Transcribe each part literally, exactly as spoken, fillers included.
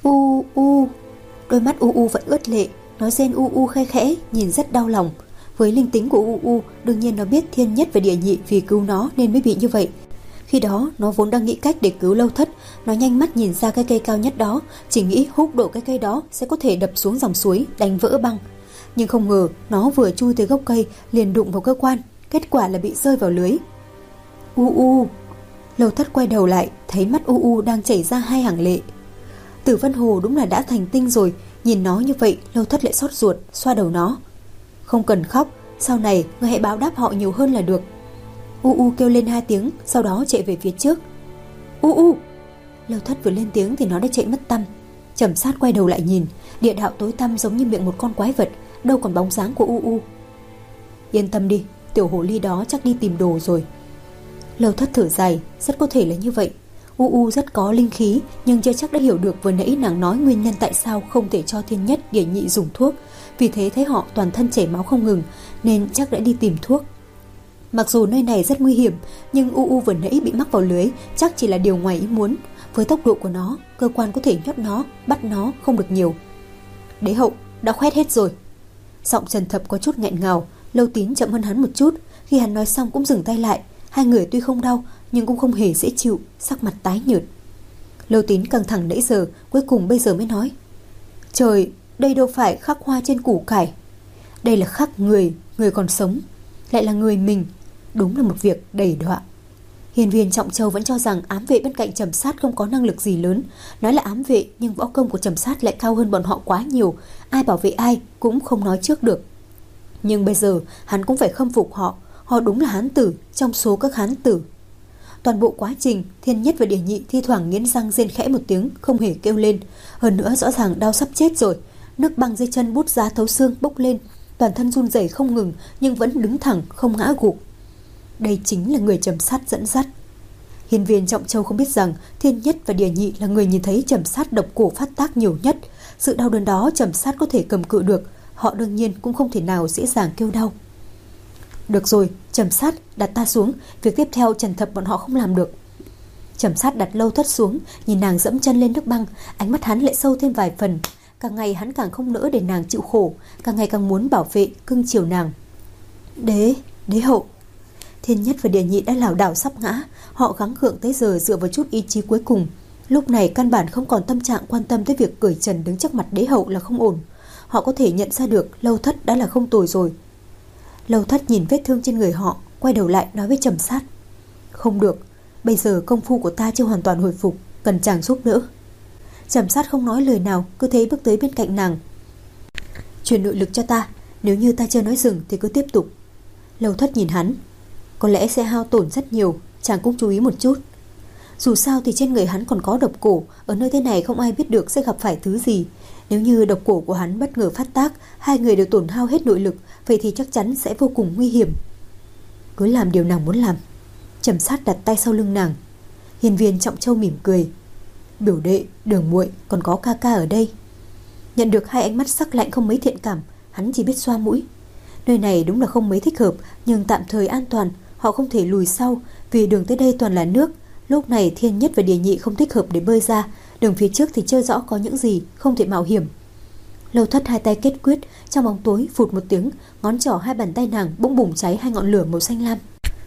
U u. Đôi mắt U U vẫn ướt lệ, nó rên u u khe khẽ, nhìn rất đau lòng. Với linh tính của U U, đương nhiên nó biết Thiên Nhất và Địa Nhị vì cứu nó nên mới bị như vậy. Khi đó nó vốn đang nghĩ cách để cứu Lâu Thất. Nó nhanh mắt nhìn ra cái cây cao nhất đó, chỉ nghĩ húc độ cái cây đó sẽ có thể đập xuống dòng suối, đánh vỡ băng. Nhưng không ngờ nó vừa chui tới gốc cây liền đụng vào cơ quan, kết quả là bị rơi vào lưới. U u. Lâu Thất quay đầu lại, thấy mắt U U đang chảy ra hai hàng lệ. Tử Vân Hồ đúng là đã thành tinh rồi. Nhìn nó như vậy, Lâu Thất lại xót ruột, xoa đầu nó. Không cần khóc, sau này ngươi hãy báo đáp họ nhiều hơn là được. U U kêu lên hai tiếng, sau đó chạy về phía trước. U U. Lâu Thất vừa lên tiếng thì nó đã chạy mất tăm. Trầm Sát quay đầu lại nhìn, địa đạo tối tăm giống như miệng một con quái vật, đâu còn bóng dáng của U U. Yên tâm đi, tiểu hồ ly đó chắc đi tìm đồ rồi. Lâu Thất thở dài, rất có thể là như vậy. U U rất có linh khí, nhưng chưa chắc đã hiểu được vừa nãy nàng nói nguyên nhân tại sao không thể cho Thiên Nhất, Địa Nhị dùng thuốc. Vì thế thấy họ toàn thân chảy máu không ngừng, nên chắc đã đi tìm thuốc. Mặc dù nơi này rất nguy hiểm, nhưng U U vừa nãy bị mắc vào lưới chắc chỉ là điều ngoài ý muốn. Với tốc độ của nó, cơ quan có thể nhốt nó, bắt nó không được nhiều. Đế hậu, đã khoét hết rồi. Giọng Trần Thập có chút nghẹn ngào. Lâu Tín chậm hơn hắn một chút, khi hắn nói xong cũng dừng tay lại. Hai người tuy không đau nhưng cũng không hề dễ chịu, sắc mặt tái nhợt. Lâu Tín căng thẳng nãy giờ, cuối cùng bây giờ mới nói: Trời, đây đâu phải khắc hoa trên củ cải, đây là khắc người, người còn sống, lại là người mình. Đúng là một việc đầy đọa. Hiền viên Trọng Châu vẫn cho rằng ám vệ bên cạnh Trầm Sát không có năng lực gì lớn. Nói là ám vệ, nhưng võ công của Trầm Sát lại cao hơn bọn họ quá nhiều. Ai bảo vệ ai cũng không nói trước được. Nhưng bây giờ hắn cũng phải khâm phục họ. Họ đúng là hán tử trong số các hán tử. Toàn bộ quá trình, Thiên Nhất và Địa Nhị thi thoảng nghiến răng rên khẽ một tiếng, không hề kêu lên. Hơn nữa rõ ràng đau sắp chết rồi. Nước băng dưới chân bút giá thấu xương bốc lên, toàn thân run rẩy không ngừng, nhưng vẫn đứng thẳng không ngã gục. Đây chính là người Trầm Sát dẫn dắt. Hiền viên Trọng Châu không biết rằng Thiên Nhất và Địa Nhị là người nhìn thấy Trầm Sát độc cổ phát tác nhiều nhất. Sự đau đớn đó Trầm Sát có thể cầm cự được, họ đương nhiên cũng không thể nào dễ dàng kêu đau. Được rồi, Trầm Sát, đặt ta xuống, việc tiếp theo Trần Thập bọn họ không làm được. Trầm Sát đặt Lâu Thất xuống, nhìn nàng dẫm chân lên nước băng, ánh mắt hắn lại sâu thêm vài phần. Càng ngày hắn càng không nỡ để nàng chịu khổ, càng ngày càng muốn bảo vệ, cưng chiều nàng. Đế, đế hậu. Thiên Nhất và Địa Nhị đã lảo đảo sắp ngã, họ gắng gượng tới giờ dựa vào chút ý chí cuối cùng. Lúc này căn bản không còn tâm trạng quan tâm tới việc cởi trần đứng trước mặt đế hậu là không ổn. Họ có thể nhận ra được Lâu Thất đã là không tồi rồi. Lâu Thất nhìn vết thương trên người họ, quay đầu lại nói với Trầm Sát: Không được, bây giờ công phu của ta chưa hoàn toàn hồi phục, cần chàng giúp đỡ. Trầm Sát không nói lời nào, cứ thế bước tới bên cạnh nàng. Truyền nội lực cho ta, nếu như ta chưa nói dừng thì cứ tiếp tục. Lâu Thất nhìn hắn: Có lẽ sẽ hao tổn rất nhiều, chàng cũng chú ý một chút. Dù sao thì trên người hắn còn có độc cổ, ở nơi thế này không ai biết được sẽ gặp phải thứ gì. Nếu như độc cổ của hắn bất ngờ phát tác, hai người đều tổn hao hết nội lực, vậy thì chắc chắn sẽ vô cùng nguy hiểm. Cứ làm điều nàng muốn làm. Trầm Sát đặt tay sau lưng nàng. Hiền viên Trọng Châu mỉm cười: Biểu đệ, Đường muội, còn có ca ca ở đây. Nhận được hai ánh mắt sắc lạnh không mấy thiện cảm, hắn chỉ biết xoa mũi. Nơi này đúng là không mấy thích hợp, nhưng tạm thời an toàn. Họ không thể lùi sau, vì đường tới đây toàn là nước. Lúc này Thiên Nhất và Địa Nhị không thích hợp để bơi ra, đường phía trước thì chưa rõ có những gì, không thể mạo hiểm. Lâu Thất hai tay kết quyết, trong bóng tối phụt một tiếng, ngón trỏ hai bàn tay nàng bỗng bùng cháy hai ngọn lửa màu xanh lam.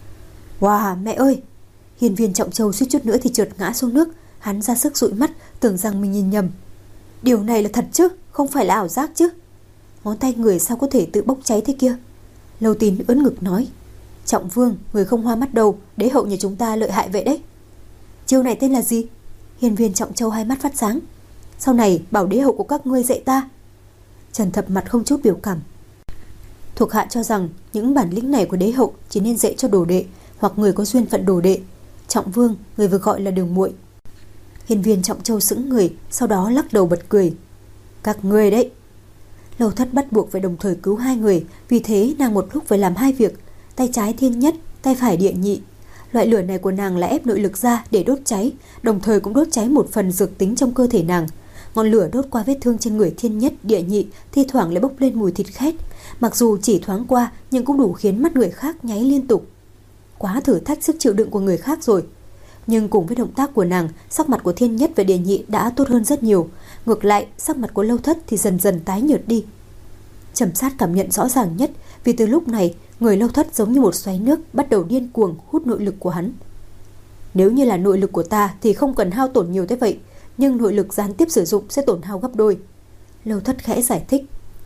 Wow, mẹ ơi! Hiền viên Trọng Châu suýt chút nữa thì trượt ngã xuống nước. Hắn ra sức dụi mắt, tưởng rằng mình nhìn nhầm. Điều này là thật chứ, không phải là ảo giác chứ? Ngón tay người sao có thể tự bốc cháy thế kia? Lâu Tín ưỡn ngực nói: Trọng Vương, người không hoa mắt đâu, đế hậu nhà chúng ta lợi hại vậy đấy. Chiêu này tên là gì? Hiền viên Trọng Châu hai mắt phát sáng. Sau này bảo đế hậu của các ngươi dạy ta. Trần Thập mặt không chút biểu cảm. Thuộc hạ cho rằng những bản lĩnh này của đế hậu chỉ nên dạy cho đồ đệ, hoặc người có duyên phận đồ đệ. Trọng Vương, người vừa gọi là Đường muội. Hiền viên Trọng Châu sững người, sau đó lắc đầu bật cười. Các ngươi đấy. Lâu Thất bắt buộc phải đồng thời cứu hai người, vì thế nàng một lúc phải làm hai việc, tay trái Thiên Nhất, tay phải Địa Nhị. Loại lửa này của nàng là ép nội lực ra để đốt cháy, đồng thời cũng đốt cháy một phần dược tính trong cơ thể nàng. Ngọn lửa đốt qua vết thương trên người Thiên Nhất, Địa Nhị, thi thoảng lại bốc lên mùi thịt khét. Mặc dù chỉ thoáng qua, nhưng cũng đủ khiến mắt người khác nháy liên tục. Quá thử thách sức chịu đựng của người khác rồi. Nhưng cùng với động tác của nàng, sắc mặt của Thiên Nhất và Địa Nhị đã tốt hơn rất nhiều. Ngược lại, sắc mặt của Lâu Thất thì dần dần tái nhợt đi. Trầm Sát cảm nhận rõ ràng nhất, vì từ lúc này, người Lâu Thất giống như một xoáy nước bắt đầu điên cuồng hút nội lực của hắn. Nếu như là nội lực của ta thì không cần hao tổn nhiều thế vậy, nhưng nội lực gián tiếp sử dụng sẽ tổn hao gấp đôi. Lâu Thất khẽ giải thích.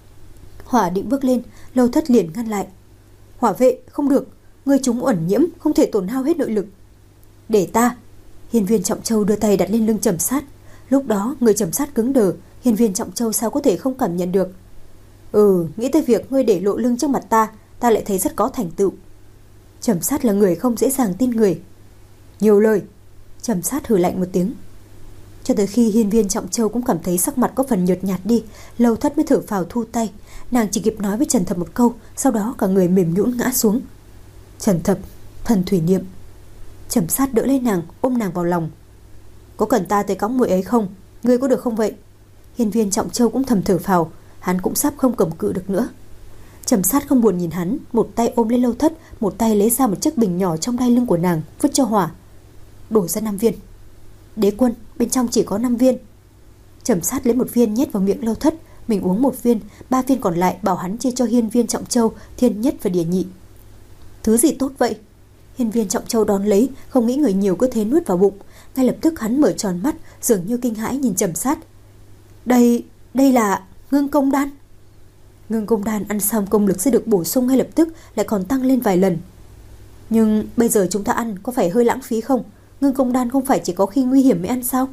Hỏa định bước lên, Lâu Thất liền ngăn lại. Hỏa vệ, không được, người chúng ẩn nhiễm, không thể tổn hao hết nội lực. Để ta. Hiên Viên Trọng Châu đưa tay đặt lên lưng Trầm Sát. Lúc đó người Trầm Sát cứng đờ, Hiên Viên Trọng Châu sao có thể không cảm nhận được. Ừ, nghĩ tới việc ngươi để lộ lưng trước mặt ta, ta lại thấy rất có thành tựu. Trầm Sát là người không dễ dàng tin người. Nhiều lời. Trầm Sát hừ lạnh một tiếng. Cho tới khi Hiên Viên Trọng Châu cũng cảm thấy sắc mặt có phần nhợt nhạt đi, Lâu Thất mới thở phào thu tay. Nàng chỉ kịp nói với Trần Thập một câu, sau đó cả người mềm nhũn ngã xuống. Trần Thập, thần thủy niệm. Trầm Sát đỡ lấy nàng, ôm nàng vào lòng. Có cần ta tới cõng muội ấy không? Ngươi có được không vậy? Hiên Viên Trọng Châu cũng thầm thở phào, hắn cũng sắp không cầm cự được nữa. Trầm Sát không buồn nhìn hắn, một tay ôm lấy Lâu Thất, một tay lấy ra một chiếc bình nhỏ trong đai lưng của nàng, vứt cho Hỏa. Đổ ra năm viên. Đế quân, bên trong chỉ có năm viên. Trầm Sát lấy một viên nhét vào miệng Lâu Thất, mình uống một viên, ba viên còn lại bảo hắn chia cho Hiên Viên Trọng Châu, Thiên Nhất và Địa Nhị. Thứ gì tốt vậy? Hiên Viên Trọng Châu đón lấy, không nghĩ người nhiều cứ thế nuốt vào bụng. Ngay lập tức hắn mở tròn mắt, dường như kinh hãi nhìn Trầm Sát. Đây, đây là ngưng công đan. Ngưng công đan ăn xong công lực sẽ được bổ sung ngay lập tức, lại còn tăng lên vài lần. Nhưng bây giờ chúng ta ăn có phải hơi lãng phí không? Ngưng công đan không phải chỉ có khi nguy hiểm mới ăn sao?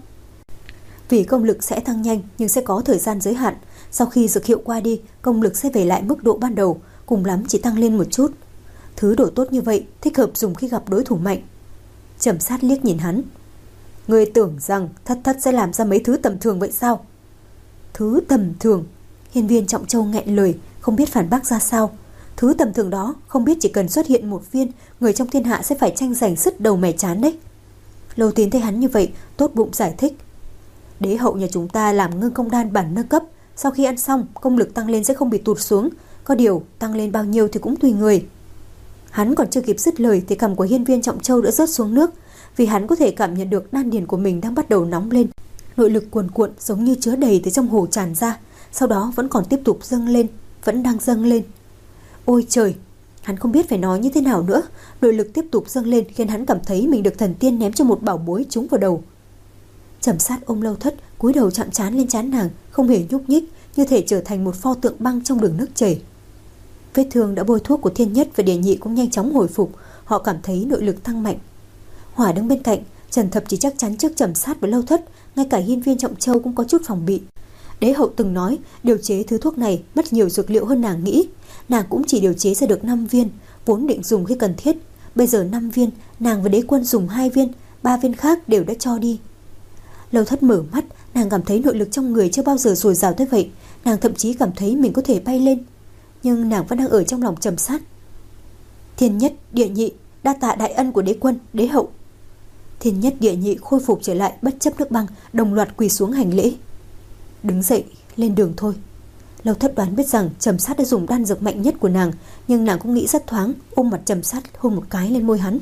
Vì công lực sẽ tăng nhanh nhưng sẽ có thời gian giới hạn. Sau khi dược hiệu qua đi, công lực sẽ về lại mức độ ban đầu, cùng lắm chỉ tăng lên một chút. Thứ đồ tốt như vậy thích hợp dùng khi gặp đối thủ mạnh. Trầm Sát liếc nhìn hắn. Ngươi tưởng rằng Thất Thất sẽ làm ra mấy thứ tầm thường vậy sao? Thứ tầm thường? Hiên Viên Trọng Châu nghẹn lời, không biết phản bác ra sao. Thứ tầm thường đó không biết chỉ cần xuất hiện một viên, người trong thiên hạ sẽ phải tranh giành sứt đầu mẻ chán đấy. Lâu Tín thấy hắn như vậy, tốt bụng giải thích. Đế hậu nhà chúng ta làm ngưng công đan bản nâng cấp, sau khi ăn xong công lực tăng lên sẽ không bị tụt xuống, có điều tăng lên bao nhiêu thì cũng tùy người. Hắn còn chưa kịp dứt lời thì cằm của Hiên Viên Trọng Châu đã rớt xuống nước, vì hắn có thể cảm nhận được đan điền của mình đang bắt đầu nóng lên. Nội lực cuồn cuộn giống như chứa đầy từ trong hồ tràn ra, sau đó vẫn còn tiếp tục dâng lên, vẫn đang dâng lên. Ôi trời, hắn không biết phải nói như thế nào nữa. Nội lực tiếp tục dâng lên khiến hắn cảm thấy mình được thần tiên ném cho một bảo bối trúng vào đầu. Trầm Sát ôm Lâu Thất, cúi đầu chạm trán lên trán nàng, không hề nhúc nhích, như thể trở thành một pho tượng băng trong đường nước chảy. Vết thương đã bôi thuốc của Thiên Nhất và Địa Nhị cũng nhanh chóng hồi phục, họ cảm thấy nội lực tăng mạnh. Hỏa đứng bên cạnh, Trần Thập chỉ chắc chắn trước Trầm Sát và Lâu Thất, ngay cả Hiên Viên Trọng Châu cũng có chút phòng bị. Đế hậu từng nói điều chế thứ thuốc này mất nhiều dược liệu hơn nàng nghĩ, nàng cũng chỉ điều chế ra được năm viên, vốn định dùng khi cần thiết. Bây giờ năm viên, nàng và đế quân dùng hai viên, ba viên khác đều đã cho đi. Lâu Thất mở mắt, nàng cảm thấy nội lực trong người chưa bao giờ dồi dào tới vậy, nàng thậm chí cảm thấy mình có thể bay lên, nhưng nàng vẫn đang ở trong lòng Trầm Sát. Thiên Nhất, Địa Nhị, đa tạ đại ân của đế quân, đế hậu. Thiên Nhất, Địa Nhị khôi phục trở lại bất chấp nước băng, đồng loạt quỳ xuống hành lễ. Đứng dậy, lên đường thôi. Lâu Thất đoán biết rằng Trầm Sát đã dùng đan dược mạnh nhất của nàng, nhưng nàng cũng nghĩ rất thoáng, ôm mặt Trầm Sát hôn một cái lên môi hắn.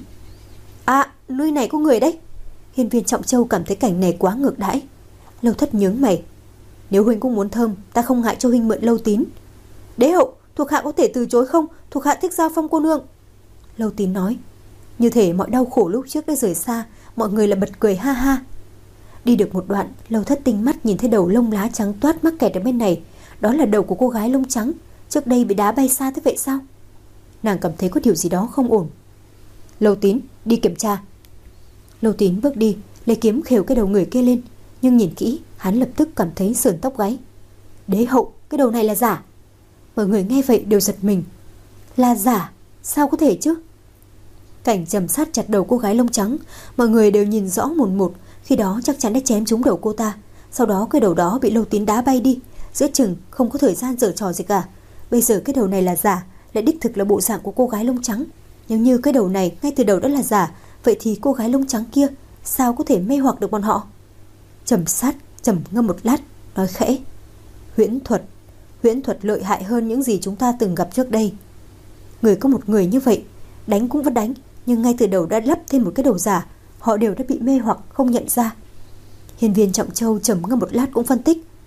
À, nơi này có người đấy. Hiên Viên Trọng Châu cảm thấy cảnh này quá ngược đãi. Lâu Thất nhướng mày. Nếu huynh cũng muốn thơm, ta không ngại cho huynh mượn Lâu Tín. Đế hậu, thuộc hạ có thể từ chối không? Thuộc hạ thích giao Phong cô nương. Lâu Tín nói. Như thể mọi đau khổ lúc trước đã rời xa, mọi người là bật cười ha ha. Đi được một đoạn, Lâu Thất tinh mắt nhìn thấy đầu lông lá trắng toát mắc kẹt ở bên này. Đó là đầu của cô gái lông trắng, trước đây bị đá bay xa thế vậy sao? Nàng cảm thấy có điều gì đó không ổn. Lâu Tín, đi kiểm tra. Lâu Tín bước đi, lấy kiếm khều cái đầu người kia lên, nhưng nhìn kỹ, hắn lập tức cảm thấy sởn tóc gáy. Đế hậu, cái đầu này là giả. Mọi người nghe vậy đều giật mình. Là giả? Sao có thể chứ? Cảnh Trầm Sát chặt đầu cô gái lông trắng, mọi người đều nhìn rõ một một, khi đó chắc chắn đã chém trúng đầu cô ta. Sau đó cái đầu đó bị Lâu Tín đá bay đi, giữa chừng không có thời gian giở trò gì cả. Bây giờ cái đầu này là giả, lại đích thực là bộ dạng của cô gái lông trắng. Nếu như cái đầu này ngay từ đầu đã là giả, vậy thì cô gái lông trắng kia sao có thể mê hoặc được bọn họ? Trầm Sát trầm ngâm một lát, nói khẽ. Huyễn thuật, huyễn thuật lợi hại hơn những gì chúng ta từng gặp trước đây. Người có một người như vậy, đánh cũng vẫn đánh, nhưng ngay từ đầu đã lắp thêm một cái đầu giả, họ đều đã bị mê hoặc không nhận ra. Hiên Viên Trọng Châu trầm ngâm một lát cũng phân tích.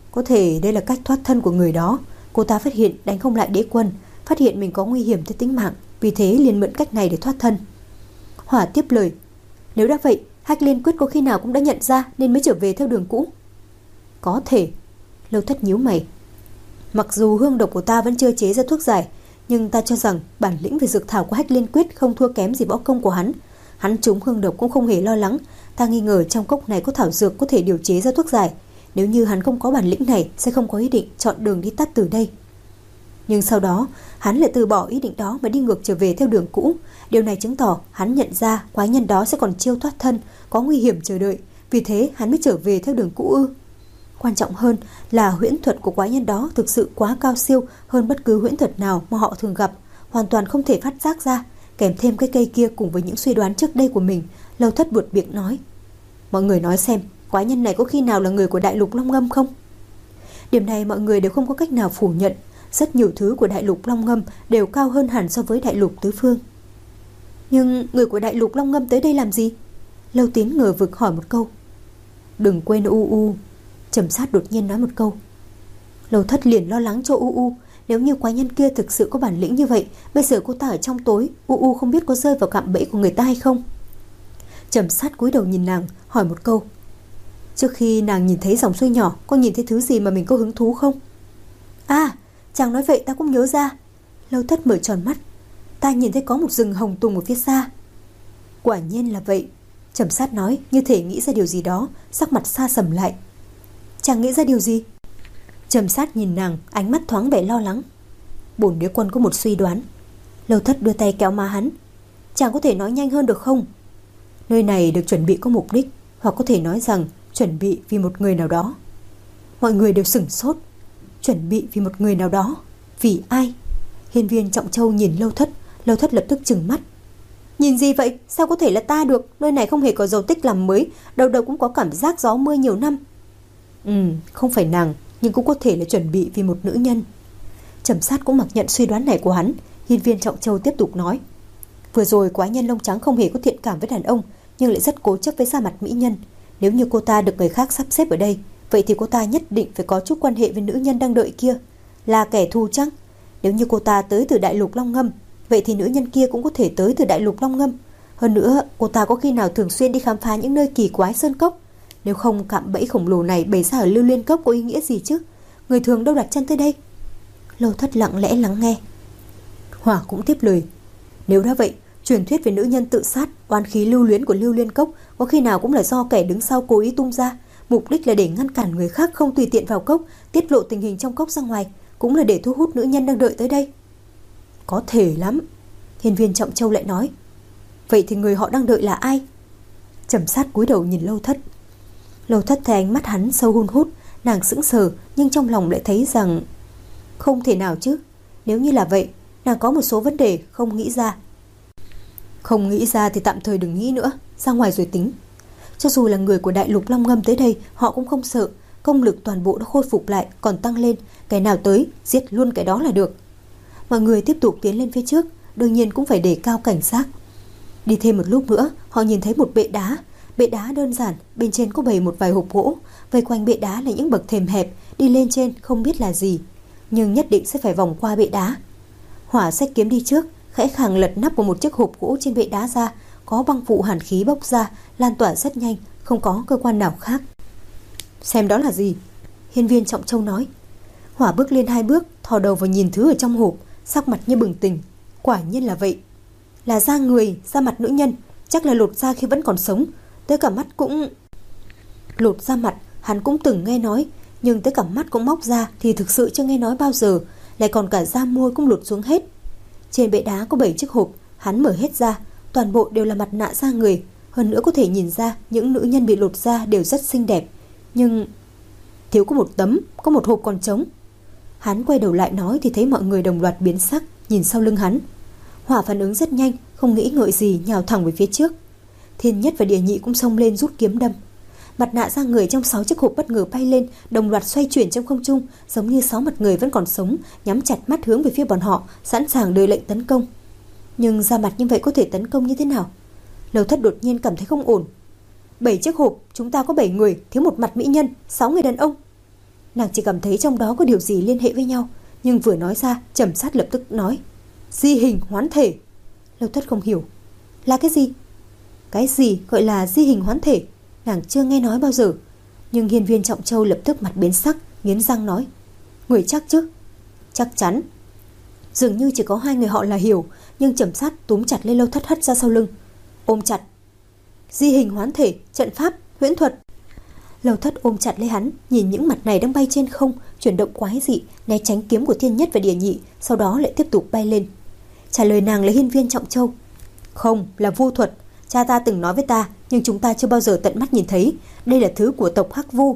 Có thể đây là cách thoát thân của người đó. Cô ta phát hiện đánh không lại đế quân, phát hiện mình có nguy hiểm tới tính mạng, vì thế liền mượn cách này để thoát thân. Hỏa tiếp lời, nếu đã vậy, Hách Liên Quyết có khi nào cũng đã nhận ra nên mới trở về theo đường cũ. Có thể. Lâu Thất nhíu mày. Mặc dù hương độc của ta vẫn chưa chế ra thuốc giải, nhưng ta cho rằng bản lĩnh về dược thảo của Hách Liên Quyết không thua kém gì võ công của hắn. Hắn trúng hương độc cũng không hề lo lắng. Ta nghi ngờ trong cốc này có thảo dược có thể điều chế ra thuốc giải. Nếu như hắn không có bản lĩnh này, sẽ không có ý định chọn đường đi tắt từ đây. Nhưng sau đó hắn lại từ bỏ ý định đó mà đi ngược trở về theo đường cũ. Điều này chứng tỏ hắn nhận ra quái nhân đó sẽ còn chiêu thoát thân, có nguy hiểm chờ đợi, vì thế hắn mới trở về theo đường cũ ư? Quan trọng hơn là huyễn thuật của quái nhân đó thực sự quá cao siêu hơn bất cứ huyễn thuật nào mà họ thường gặp, hoàn toàn không thể phát giác ra. Kèm thêm cái cây kia cùng với những suy đoán trước đây của mình, Lâu Thất buột miệng nói, mọi người nói xem, quái nhân này có khi nào là người của Đại Lục Long Ngâm không? Điểm này mọi người đều không có cách nào phủ nhận. Rất nhiều thứ của Đại Lục Long Ngâm đều cao hơn hẳn so với Đại Lục Tứ Phương. Nhưng người của Đại Lục Long Ngâm tới đây làm gì? Lâu Tín ngờ vực hỏi một câu. Đừng quên U U. Trầm Sát đột nhiên nói một câu. Lâu Thất liền lo lắng cho U U. Nếu như quái nhân kia thực sự có bản lĩnh như vậy, bây giờ cô ta ở trong tối, U U không biết có rơi vào cạm bẫy của người ta hay không. Trầm Sát cúi đầu nhìn nàng, hỏi một câu. Trước khi nàng nhìn thấy dòng suối nhỏ, có nhìn thấy thứ gì mà mình có hứng thú không? À, chàng nói vậy ta cũng nhớ ra. Lâu Thất mở tròn mắt. Ta nhìn thấy có một rừng hồng tùng ở phía xa. Quả nhiên là vậy. Trầm Sát nói, như thể nghĩ ra điều gì đó, sắc mặt xa sầm lại. Chàng nghĩ ra điều gì? Trầm Sát nhìn nàng, ánh mắt thoáng vẻ lo lắng. Bổn đế quân có một suy đoán. Lâu Thất đưa tay kéo má hắn. Chàng có thể nói nhanh hơn được không? Nơi này được chuẩn bị có mục đích, hoặc có thể nói rằng chuẩn bị vì một người nào đó. Mọi người đều sửng sốt. Chuẩn bị vì một người nào đó. Vì ai? Hiên Viên Trọng Châu nhìn Lâu Thất. Lâu Thất lập tức trừng mắt. Nhìn gì vậy? Sao có thể là ta được? Nơi này không hề có dấu tích làm mới, đầu đầu cũng có cảm giác gió mưa nhiều năm. Ừ, không phải nàng, nhưng cũng có thể là chuẩn bị vì một nữ nhân. Trầm Sát cũng mặc nhận suy đoán này của hắn. Hiên Viên Trọng Châu tiếp tục nói. Vừa rồi quái nhân lông trắng không hề có thiện cảm với đàn ông, nhưng lại rất cố chấp với da mặt mỹ nhân. Nếu như cô ta được người khác sắp xếp ở đây, vậy thì cô ta nhất định phải có chút quan hệ với nữ nhân đang đợi kia. Là kẻ thù chăng? Nếu như cô ta tới từ Đại Lục Long Ngâm, vậy thì nữ nhân kia cũng có thể tới từ Đại Lục Long Ngâm. Hơn nữa, cô ta có khi nào thường xuyên đi khám phá những nơi kỳ quái sơn cốc? Nếu không, cạm bẫy khổng lồ này bày ra ở Lưu Liên Cốc có ý nghĩa gì chứ? Người thường đâu đặt chân tới đây? Lâu Thất lặng lẽ lắng nghe. Hỏa cũng tiếp lời. Nếu đã vậy, truyền thuyết về nữ nhân tự sát, oán khí lưu luyến của Lưu Liên Cốc có khi nào cũng là do kẻ đứng sau cố ý tung ra, mục đích là để ngăn cản người khác không tùy tiện vào cốc, tiết lộ tình hình trong cốc ra ngoài, cũng là để thu hút nữ nhân đang đợi tới đây. Có thể lắm. Hiên Viên Trọng Châu lại nói. Vậy thì người họ đang đợi là ai? Trầm Sát cúi đầu nhìn Lâu Thất. Lâu Thất thấy ánh mắt hắn sâu hun hút, nàng sững sờ, nhưng trong lòng lại thấy rằng không thể nào chứ. Nếu như là vậy, nàng có một số vấn đề không nghĩ ra. Không nghĩ ra thì tạm thời đừng nghĩ nữa, ra ngoài rồi tính. Cho dù là người của Đại Lục Long Ngâm tới đây, họ cũng không sợ. Công lực toàn bộ đã khôi phục lại, còn tăng lên. Cái nào tới, giết luôn cái đó là được. Mọi người tiếp tục tiến lên phía trước, đương nhiên cũng phải đề cao cảnh giác. Đi thêm một lúc nữa, họ nhìn thấy một bệ đá. Bệ đá đơn giản, bên trên có bày một vài hộp gỗ, vây quanh bệ đá là những bậc thềm hẹp, đi lên trên không biết là gì, nhưng nhất định sẽ phải vòng qua bệ đá. Hỏa xách kiếm đi trước, khẽ khàng lật nắp của một chiếc hộp gỗ trên bệ đá ra, có băng vụ hàn khí bốc ra, lan tỏa rất nhanh, không có cơ quan nào khác. Xem đó là gì? Hiên Viên Trọng Châu nói. Hỏa bước lên hai bước, thò đầu vào nhìn thứ ở trong hộp, sắc mặt như bừng tỉnh. Quả nhiên là vậy, là da người, da mặt nữ nhân, chắc là lột da khi vẫn còn sống. Tới cả mắt cũng... Lột da mặt hắn cũng từng nghe nói, nhưng tới cả mắt cũng móc ra thì thực sự chưa nghe nói bao giờ. Lại còn cả da môi cũng lột xuống hết. Trên bệ đá có bảy chiếc hộp, hắn mở hết ra, toàn bộ đều là mặt nạ da người. Hơn nữa có thể nhìn ra những nữ nhân bị lột da đều rất xinh đẹp. Nhưng thiếu có một tấm, có một hộp còn trống. Hắn quay đầu lại nói thì thấy mọi người đồng loạt biến sắc, nhìn sau lưng hắn. Hỏa phản ứng rất nhanh, không nghĩ ngợi gì, nhào thẳng về phía trước. Thiên Nhất và Địa Nhị cũng xông lên rút kiếm đâm. Mặt nạ da người trong sáu chiếc hộp bất ngờ bay lên, đồng loạt xoay chuyển trong không trung, giống như sáu mặt người vẫn còn sống, nhắm chặt mắt hướng về phía bọn họ, sẵn sàng đợi lệnh tấn công. Nhưng da mặt như vậy có thể tấn công như thế nào? Lâu Thất đột nhiên cảm thấy không ổn. Bảy chiếc hộp, chúng ta có bảy người, thiếu một mặt mỹ nhân, sáu người đàn ông. Nàng chỉ cảm thấy trong đó có điều gì liên hệ với nhau, nhưng vừa nói ra, Trầm Sát lập tức nói: Di hình hoán thể. Lâu Thất không hiểu. Là cái gì? Cái gì gọi là di hình hoán thể? Nàng chưa nghe nói bao giờ. Nhưng Hiên Viên Trọng Châu lập tức mặt biến sắc, nghiến răng nói: Người chắc chứ? Chắc chắn. Dường như chỉ có hai người họ là hiểu, nhưng Trầm Sát túm chặt lấy Lâu Thất hất ra sau lưng, ôm chặt. Di hình hoán thể, trận pháp, huyễn thuật. Lâu Thất ôm chặt lấy hắn, nhìn những mặt này đang bay trên không, chuyển động quái dị, né tránh kiếm của Thiên Nhất và Địa Nhị, sau đó lại tiếp tục bay lên. Trả lời nàng là Hiên Viên Trọng Châu. Không, là vu thuật. Cha ta từng nói với ta, nhưng chúng ta chưa bao giờ tận mắt nhìn thấy. Đây là thứ của tộc Hắc Vu.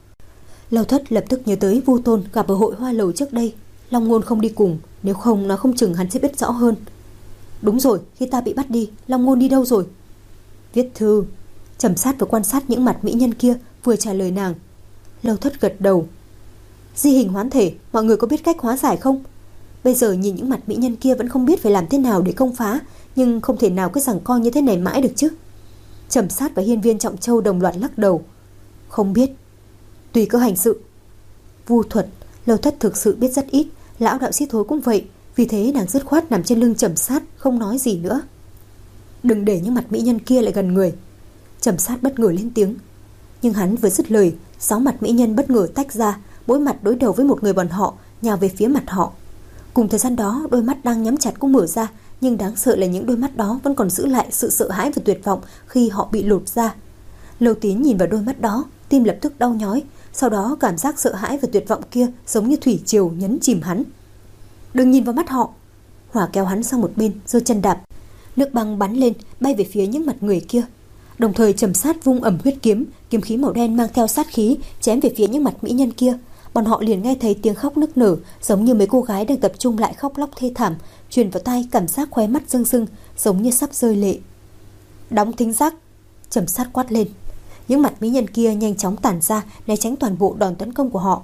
Lâu Thất lập tức nhớ tới Vu Tôn gặp ở hội hoa lầu trước đây. Long Ngôn không đi cùng, nếu không nó không chừng hắn sẽ biết rõ hơn. Đúng rồi, khi ta bị bắt đi, Long Ngôn đi đâu rồi? Viết thư. Trầm Sát và quan sát những mặt mỹ nhân kia, vừa trả lời nàng. Lâu Thất gật đầu. Di hình hoán thể, mọi người có biết cách hóa giải không? Bây giờ nhìn những mặt mỹ nhân kia vẫn không biết phải làm thế nào để công phá, nhưng không thể nào cứ giằng co như thế này mãi được chứ. Trầm Sát và Hiên Viên Trọng Châu đồng loạt lắc đầu. Không biết. Tùy cơ hành sự. Vu thuật, Lâu Thất thực sự biết rất ít, lão đạo sĩ Thối cũng vậy, vì thế nàng dứt khoát nằm trên lưng Trầm Sát, không nói gì nữa. Đừng để những mặt mỹ nhân kia lại gần người. Trầm Sát bất ngờ lên tiếng. Nhưng hắn vừa dứt lời, sáu mặt mỹ nhân bất ngờ tách ra, mỗi mặt đối đầu với một người bọn họ, nhào về phía mặt họ. Cùng thời gian đó, đôi mắt đang nhắm chặt cũng mở ra, nhưng đáng sợ là những đôi mắt đó vẫn còn giữ lại sự sợ hãi và tuyệt vọng khi họ bị lột ra. Lâu Tín nhìn vào đôi mắt đó, tim lập tức đau nhói, sau đó cảm giác sợ hãi và tuyệt vọng kia giống như thủy triều nhấn chìm hắn. Đừng nhìn vào mắt họ. Hỏa kéo hắn sang một bên, giơ chân đạp. Nước băng bắn lên, bay về phía những mặt người kia. Đồng thời Trầm Sát vung ẩm huyết kiếm, kiếm khí màu đen mang theo sát khí chém về phía những mặt mỹ nhân kia. Bọn họ liền nghe thấy tiếng khóc nức nở, giống như mấy cô gái đang tập trung lại khóc lóc thê thảm, truyền vào tai cảm giác khóe mắt rưng rưng, giống như sắp rơi lệ. Đóng thính giác. Trầm Sát quát lên. Những mặt mỹ nhân kia nhanh chóng tản ra, né tránh toàn bộ đòn tấn công của họ.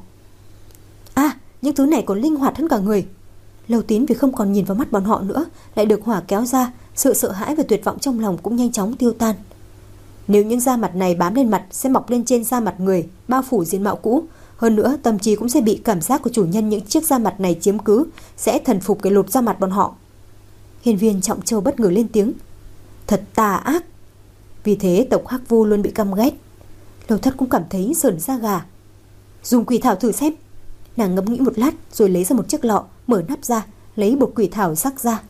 À, những thứ này còn linh hoạt hơn cả người. Lâu Tín vì không còn nhìn vào mắt bọn họ nữa, lại được hỏa kéo ra, sự sợ hãi và tuyệt vọng trong lòng cũng nhanh chóng tiêu tan. Nếu những da mặt này bám lên mặt sẽ mọc lên trên da mặt người, bao phủ diện mạo cũ. Hơn nữa, tâm trí cũng sẽ bị cảm giác của chủ nhân những chiếc da mặt này chiếm cứ, sẽ thần phục cái lột da mặt bọn họ. Hiên Viên Trọng Châu bất ngờ lên tiếng. Thật tà ác. Vì thế tộc Hắc Vu luôn bị căm ghét. Lâu Thất cũng cảm thấy sởn da gà. Dùng quỷ thảo thử xem. Nàng ngẫm nghĩ một lát rồi lấy ra một chiếc lọ, mở nắp ra, lấy bột quỷ thảo rắc ra.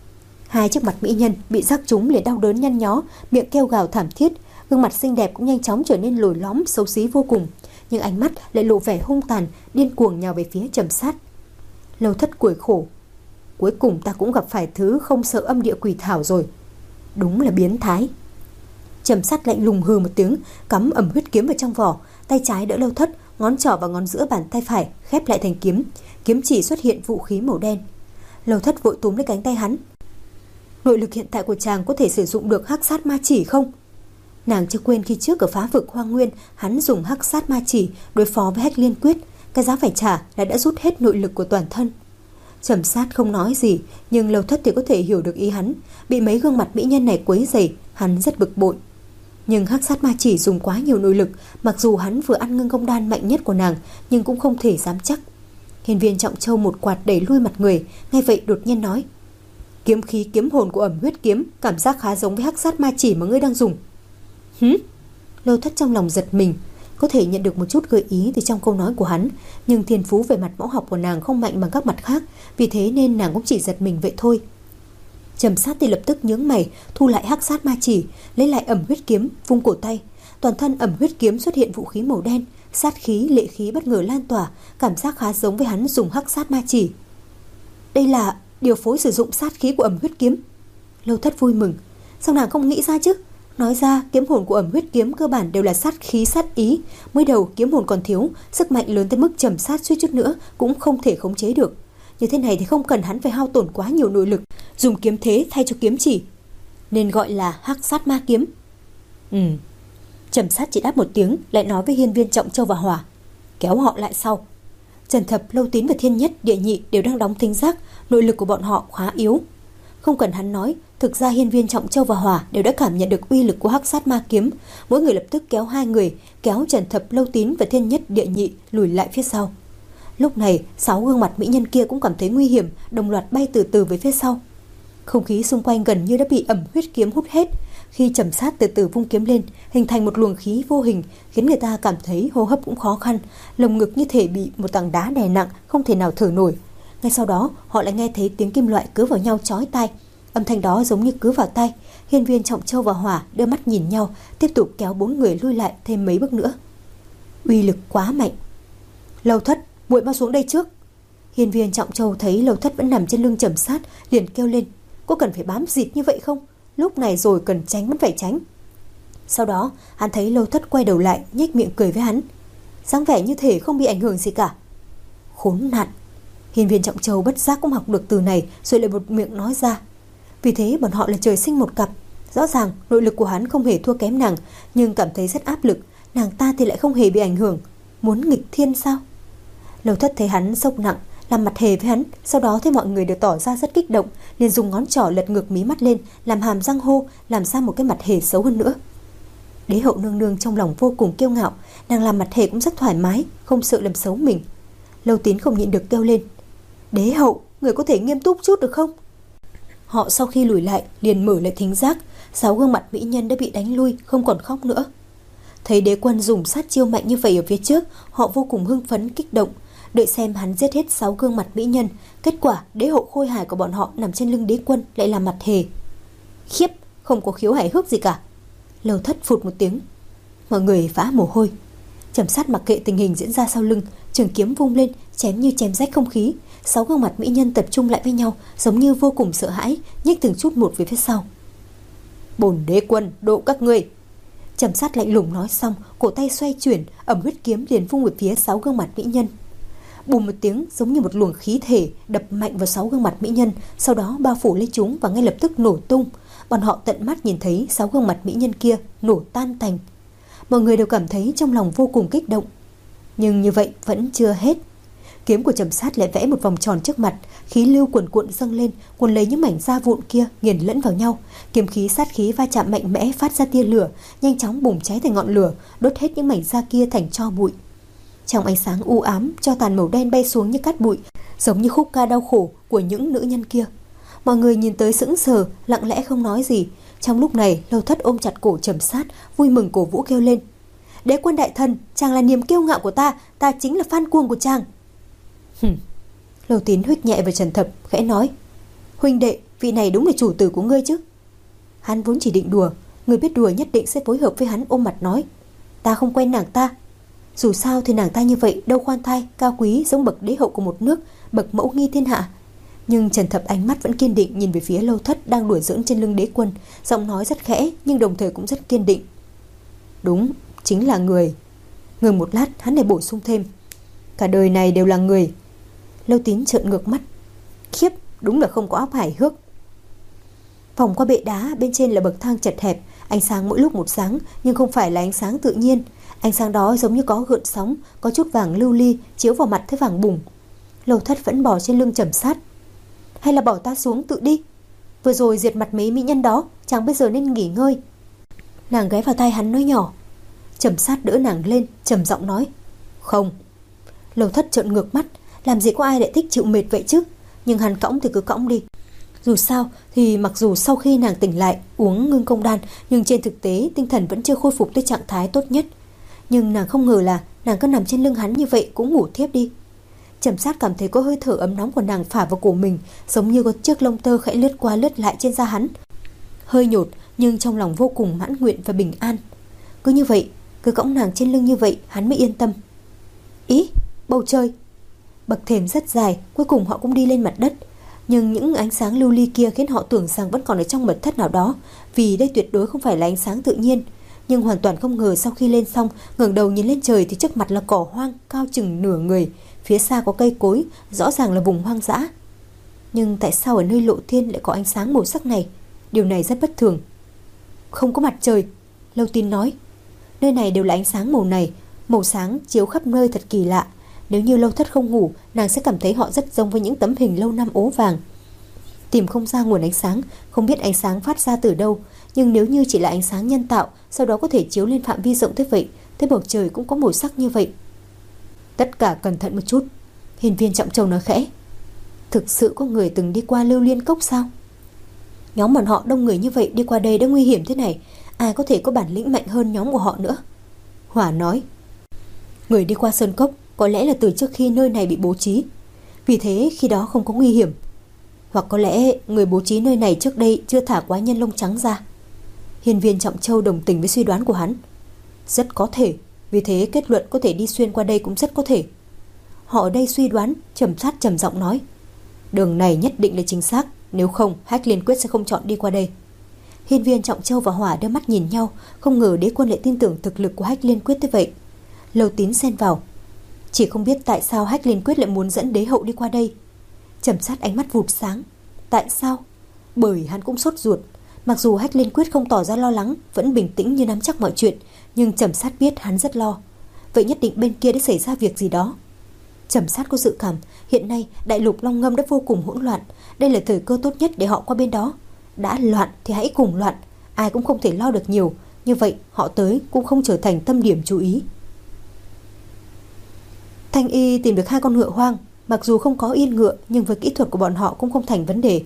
Hai chiếc mặt mỹ nhân bị rắc trúng liền đau đớn nhăn nhó, miệng kêu gào thảm thiết, gương mặt xinh đẹp cũng nhanh chóng trở nên lồi lõm xấu xí vô cùng, nhưng ánh mắt lại lộ vẻ hung tàn, điên cuồng nhào về phía Trầm Sát. Lâu Thất cười khổ. Cuối cùng ta cũng gặp phải thứ không sợ âm địa quỷ thảo rồi. Đúng là biến thái. Trầm Sát lạnh lùng hừ một tiếng, cắm ẩm huyết kiếm vào trong vỏ, tay trái đỡ Lâu Thất, ngón trỏ và ngón giữa bàn tay phải khép lại thành kiếm, kiếm chỉ xuất hiện vũ khí màu đen. Lâu Thất vội túm lấy cánh tay hắn. Nội lực hiện tại của chàng có thể sử dụng được hắc sát ma chỉ không? Nàng chưa quên khi trước ở phá vực Hoang Nguyên, hắn dùng hắc sát ma chỉ đối phó với Hách Liên Quyết, cái giá phải trả là đã rút hết nội lực của toàn thân. Trầm Sát không nói gì, nhưng Lâu Thất thì có thể hiểu được ý hắn. Bị mấy gương mặt mỹ nhân này quấy rầy, hắn rất bực bội. Nhưng hắc sát ma chỉ dùng quá nhiều nội lực, mặc dù hắn vừa ăn ngưng công đan mạnh nhất của nàng, nhưng cũng không thể dám chắc. Hiên Viên Trọng Châu một quạt đẩy lui mặt người, nghe vậy đột nhiên nói: Kiếm khí kiếm hồn của ẩm huyết kiếm cảm giác khá giống với hắc sát ma chỉ mà ngươi đang dùng. Hứ? Lâu Thất trong lòng giật mình, có thể nhận được một chút gợi ý từ trong câu nói của hắn, nhưng thiên phú về mặt võ học của nàng không mạnh bằng các mặt khác, vì thế nên nàng cũng chỉ giật mình vậy thôi. Trầm Sát thì lập tức nhướng mày, thu lại hắc sát ma chỉ, lấy lại ẩm huyết kiếm, vung cổ tay, toàn thân ẩm huyết kiếm xuất hiện vũ khí màu đen, sát khí lệ khí bất ngờ lan tỏa, cảm giác khá giống với hắn dùng hắc sát ma chỉ. Đây là điều phối sử dụng sát khí của ẩm huyết kiếm. Lâu Thất vui mừng, sao nàng không nghĩ ra chứ? Nói ra kiếm hồn của ẩm huyết kiếm cơ bản đều là sát khí sát ý, mới đầu kiếm hồn còn thiếu, sức mạnh lớn tới mức Trầm Sát suýt chút nữa cũng không thể khống chế được. Như thế này thì không cần hắn phải hao tổn quá nhiều nội lực, dùng kiếm thế thay cho kiếm chỉ, nên gọi là hắc sát ma kiếm. Ừ. Trầm Sát chỉ đáp một tiếng, lại nói với Hiên Viên Trọng Châu và Hỏa: Kéo họ lại sau. Trần Thập, Lâu Tín và Thiên Nhất, Địa Nhị đều đang đóng thính giác, nội lực của bọn họ khá yếu. Không cần hắn nói, thực ra Hiên Viên Trọng Châu và Hỏa đều đã cảm nhận được uy lực của Hắc Sát Ma Kiếm. Mỗi người lập tức kéo hai người, kéo Trần Thập, Lâu Tín và Thiên Nhất Địa Nhị lùi lại phía sau. Lúc này, sáu gương mặt mỹ nhân kia cũng cảm thấy nguy hiểm, đồng loạt bay từ từ về phía sau. Không khí xung quanh gần như đã bị ẩm huyết kiếm hút hết. Khi Trầm Sát từ từ vung kiếm lên, hình thành một luồng khí vô hình, khiến người ta cảm thấy hô hấp cũng khó khăn, lồng ngực như thể bị một tảng đá đè nặng, không thể nào thở nổi. Ngay sau đó, họ lại nghe thấy tiếng kim loại cứa vào nhau chói tai. Âm thanh đó giống như cứa vào tai. Hiên Viên Trọng Châu và Hỏa đưa mắt nhìn nhau, tiếp tục kéo bốn người lui lại thêm mấy bước nữa. Uy lực quá mạnh. Lâu Thất, muội mau xuống đây trước. Hiên Viên Trọng Châu thấy Lâu Thất vẫn nằm trên lưng Trầm Sát, liền kêu lên: Có cần phải bám dịt như vậy không? Lúc này rồi cần tránh vẫn phải tránh. Sau đó hắn thấy Lâu Thất quay đầu lại, nhếch miệng cười với hắn, dáng vẻ như thể không bị ảnh hưởng gì cả. Khốn nạn. Hiên Viên Trọng Châu bất giác cũng học được từ này, rồi lại một miệng nói ra. Vì thế bọn họ là trời sinh một cặp. Rõ ràng nội lực của hắn không hề thua kém nàng, nhưng cảm thấy rất áp lực. Nàng ta thì lại không hề bị ảnh hưởng. Muốn nghịch thiên sao? Lâu Thất thấy hắn sốc nặng, làm mặt hề với hắn. Sau đó thấy mọi người đều tỏ ra rất kích động, liền dùng ngón trỏ lật ngược mí mắt lên, làm hàm răng hô, làm ra một cái mặt hề xấu hơn nữa. Đế hậu nương nương trong lòng vô cùng kiêu ngạo, nàng làm mặt hề cũng rất thoải mái, không sợ làm xấu mình. Lâu Tín không nhịn được kêu lên: Đế hậu, người có thể nghiêm túc chút được không? Họ sau khi lùi lại liền mở lại thính giác. Sáu gương mặt mỹ nhân đã bị đánh lui, không còn khóc nữa. Thấy đế quân dùng sát chiêu mạnh như vậy ở phía trước, họ vô cùng hưng phấn kích động, đợi xem hắn giết hết sáu gương mặt mỹ nhân. Kết quả đế hậu khôi hài của bọn họ nằm trên lưng đế quân lại làm mặt hề. Khiếp, không có khiếu hài hước gì cả. Lâu Thất phụt một tiếng. Mọi người vã mồ hôi. Trầm Sát mặc kệ tình hình diễn ra sau lưng, trường kiếm vung lên, chém như chém rách không khí. Sáu gương mặt mỹ nhân tập trung lại với nhau, giống như vô cùng sợ hãi, nhích từng chút một về phía sau. Bổn đế quân độ các ngươi. Trầm Sát lạnh lùng nói xong, cổ tay xoay chuyển, ẩm huyết kiếm liền vung về phía sáu gương mặt mỹ nhân. Bùm một tiếng, giống như một luồng khí thể đập mạnh vào sáu gương mặt mỹ nhân, sau đó bao phủ lấy chúng và ngay lập tức nổ tung. Bọn họ tận mắt nhìn thấy sáu gương mặt mỹ nhân kia nổ tan tành. Mọi người đều cảm thấy trong lòng vô cùng kích động. Nhưng như vậy vẫn chưa hết. Kiếm của Trầm Sát lại vẽ một vòng tròn trước mặt, khí lưu cuồn cuộn dâng lên, cuốn lấy những mảnh da vụn kia nghiền lẫn vào nhau. Kiếm khí sát khí va chạm mạnh mẽ, phát ra tia lửa, nhanh chóng bùng cháy thành ngọn lửa, đốt hết những mảnh da kia thành tro bụi. Trong ánh sáng u ám, tro tàn màu đen bay xuống như cát bụi, giống như khúc ca đau khổ của những nữ nhân kia. Mọi người nhìn tới sững sờ, lặng lẽ không nói gì. Trong lúc này, Lâu Thất ôm chặt cổ Trầm Sát, vui mừng cổ vũ kêu lên: Đế quân đại thần, chàng là niềm kiêu ngạo của ta, ta chính là fan cuồng của chàng. Hừm. Lâu Tín huých nhẹ vào Trần Thập, khẽ nói: Huynh đệ, vị này đúng là chủ tử của ngươi chứ? Hắn vốn chỉ định đùa, người biết đùa nhất định sẽ phối hợp với hắn, ôm mặt nói: Ta không quen nàng ta. Dù sao thì nàng ta như vậy đâu khoan thai, cao quý, giống bậc đế hậu của một nước, bậc mẫu nghi thiên hạ. Nhưng Trần Thập ánh mắt vẫn kiên định nhìn về phía Lâu Thất đang đùa giỡn trên lưng đế quân, giọng nói rất khẽ nhưng đồng thời cũng rất kiên định: Đúng, chính là người. Ngừng một lát, hắn lại bổ sung thêm: Cả đời này đều là người. Lâu Tín trợn ngược mắt: Khiếp, đúng là không có óc hài hước. Vòng qua bệ đá, bên trên là bậc thang chật hẹp, ánh sáng mỗi lúc một sáng, nhưng không phải là ánh sáng tự nhiên. Ánh sáng đó giống như có gợn sóng, có chút vàng lưu ly chiếu vào mặt thấy vàng bùng. Lâu Thất vẫn bò trên lưng Trầm Sát. Hay là bỏ ta xuống tự đi? Vừa rồi diệt mặt mấy mỹ nhân đó, chàng bây giờ nên nghỉ ngơi. Nàng ghé vào tai hắn nói nhỏ. Trầm Sát đỡ nàng lên, trầm giọng nói: Không. Lâu Thất trợn ngược mắt, làm gì có ai lại thích chịu mệt vậy chứ? Nhưng hắn cõng thì cứ cõng đi. Dù sao thì mặc dù sau khi nàng tỉnh lại uống ngưng công đan, nhưng trên thực tế tinh thần vẫn chưa khôi phục tới trạng thái tốt nhất. Nhưng nàng không ngờ là nàng cứ nằm trên lưng hắn như vậy cũng ngủ thiếp đi. Trầm Sát cảm thấy có hơi thở ấm nóng của nàng phả vào cổ mình, giống như có chiếc lông tơ khẽ lướt qua lướt lại trên da hắn. Hơi nhột nhưng trong lòng vô cùng mãn nguyện và bình an. Cứ như vậy, cứ cõng nàng trên lưng như vậy hắn mới yên tâm. Ý, bầu trời. Bậc thềm rất dài, cuối cùng họ cũng đi lên mặt đất. Nhưng những ánh sáng lưu ly kia khiến họ tưởng rằng vẫn còn ở trong mật thất nào đó, vì đây tuyệt đối không phải là ánh sáng tự nhiên. Nhưng hoàn toàn không ngờ sau khi lên xong, ngẩng đầu nhìn lên trời thì trước mặt là cỏ hoang cao chừng nửa người, phía xa có cây cối, rõ ràng là vùng hoang dã. Nhưng tại sao ở nơi lộ thiên lại có ánh sáng màu sắc này? Điều này rất bất thường. Không có mặt trời, Lâu Tín nói. Nơi này đều là ánh sáng màu này, màu sáng chiếu khắp nơi thật kỳ lạ. Nếu như Lâu Thất không ngủ, nàng sẽ cảm thấy họ rất giống với những tấm hình lâu năm ố vàng. tìm không ra nguồn ánh sáng, không biết ánh sáng phát ra từ đâu. Nhưng nếu như chỉ là ánh sáng nhân tạo, sau đó có thể chiếu lên phạm vi rộng tới vậy, thế bầu trời cũng có màu sắc như vậy. Tất cả cẩn thận một chút, Hiên Viên Trọng Châu nói khẽ. Thực sự có người từng đi qua Lưu Liên Cốc sao? Nhóm bọn họ đông người như vậy đi qua đây đã nguy hiểm thế này, ai có thể có bản lĩnh mạnh hơn nhóm của họ nữa? Hỏa nói. Người đi qua Sơn Cốc có lẽ là từ trước khi nơi này bị bố trí, vì thế khi đó không có nguy hiểm. Hoặc có lẽ người bố trí nơi này trước đây chưa thả quái nhân lông trắng ra. Hiên Viên Trọng Châu đồng tình với suy đoán của hắn. Rất có thể, vì thế kết luận có thể đi xuyên qua đây cũng rất có thể. Họ ở đây suy đoán, trầm sát trầm giọng nói. Đường này nhất định là chính xác, nếu không Hách Liên Quyết sẽ không chọn đi qua đây. Hiên Viên Trọng Châu và Hỏa đưa mắt nhìn nhau, không ngờ Đế Quân lại tin tưởng thực lực của Hách Liên Quyết tới vậy. Lâu Tín xen vào. Chỉ không biết tại sao Hách Liên Quyết lại muốn dẫn Đế Hậu đi qua đây. Trầm sát ánh mắt vụt sáng. Tại sao? Bởi hắn cũng sốt ruột. Mặc dù Hách Liên Quyết không tỏ ra lo lắng, vẫn bình tĩnh như nắm chắc mọi chuyện, nhưng Trầm sát biết hắn rất lo. Vậy nhất định bên kia đã xảy ra việc gì đó. Trầm sát có dự cảm hiện nay đại lục Long Ngâm đã vô cùng hỗn loạn. Đây là thời cơ tốt nhất để họ qua bên đó. Đã loạn thì hãy cùng loạn. Ai cũng không thể lo được nhiều. Như vậy họ tới cũng không trở thành tâm điểm chú ý. Thanh Y tìm được hai con ngựa hoang. Mặc dù không có yên ngựa, nhưng với kỹ thuật của bọn họ cũng không thành vấn đề.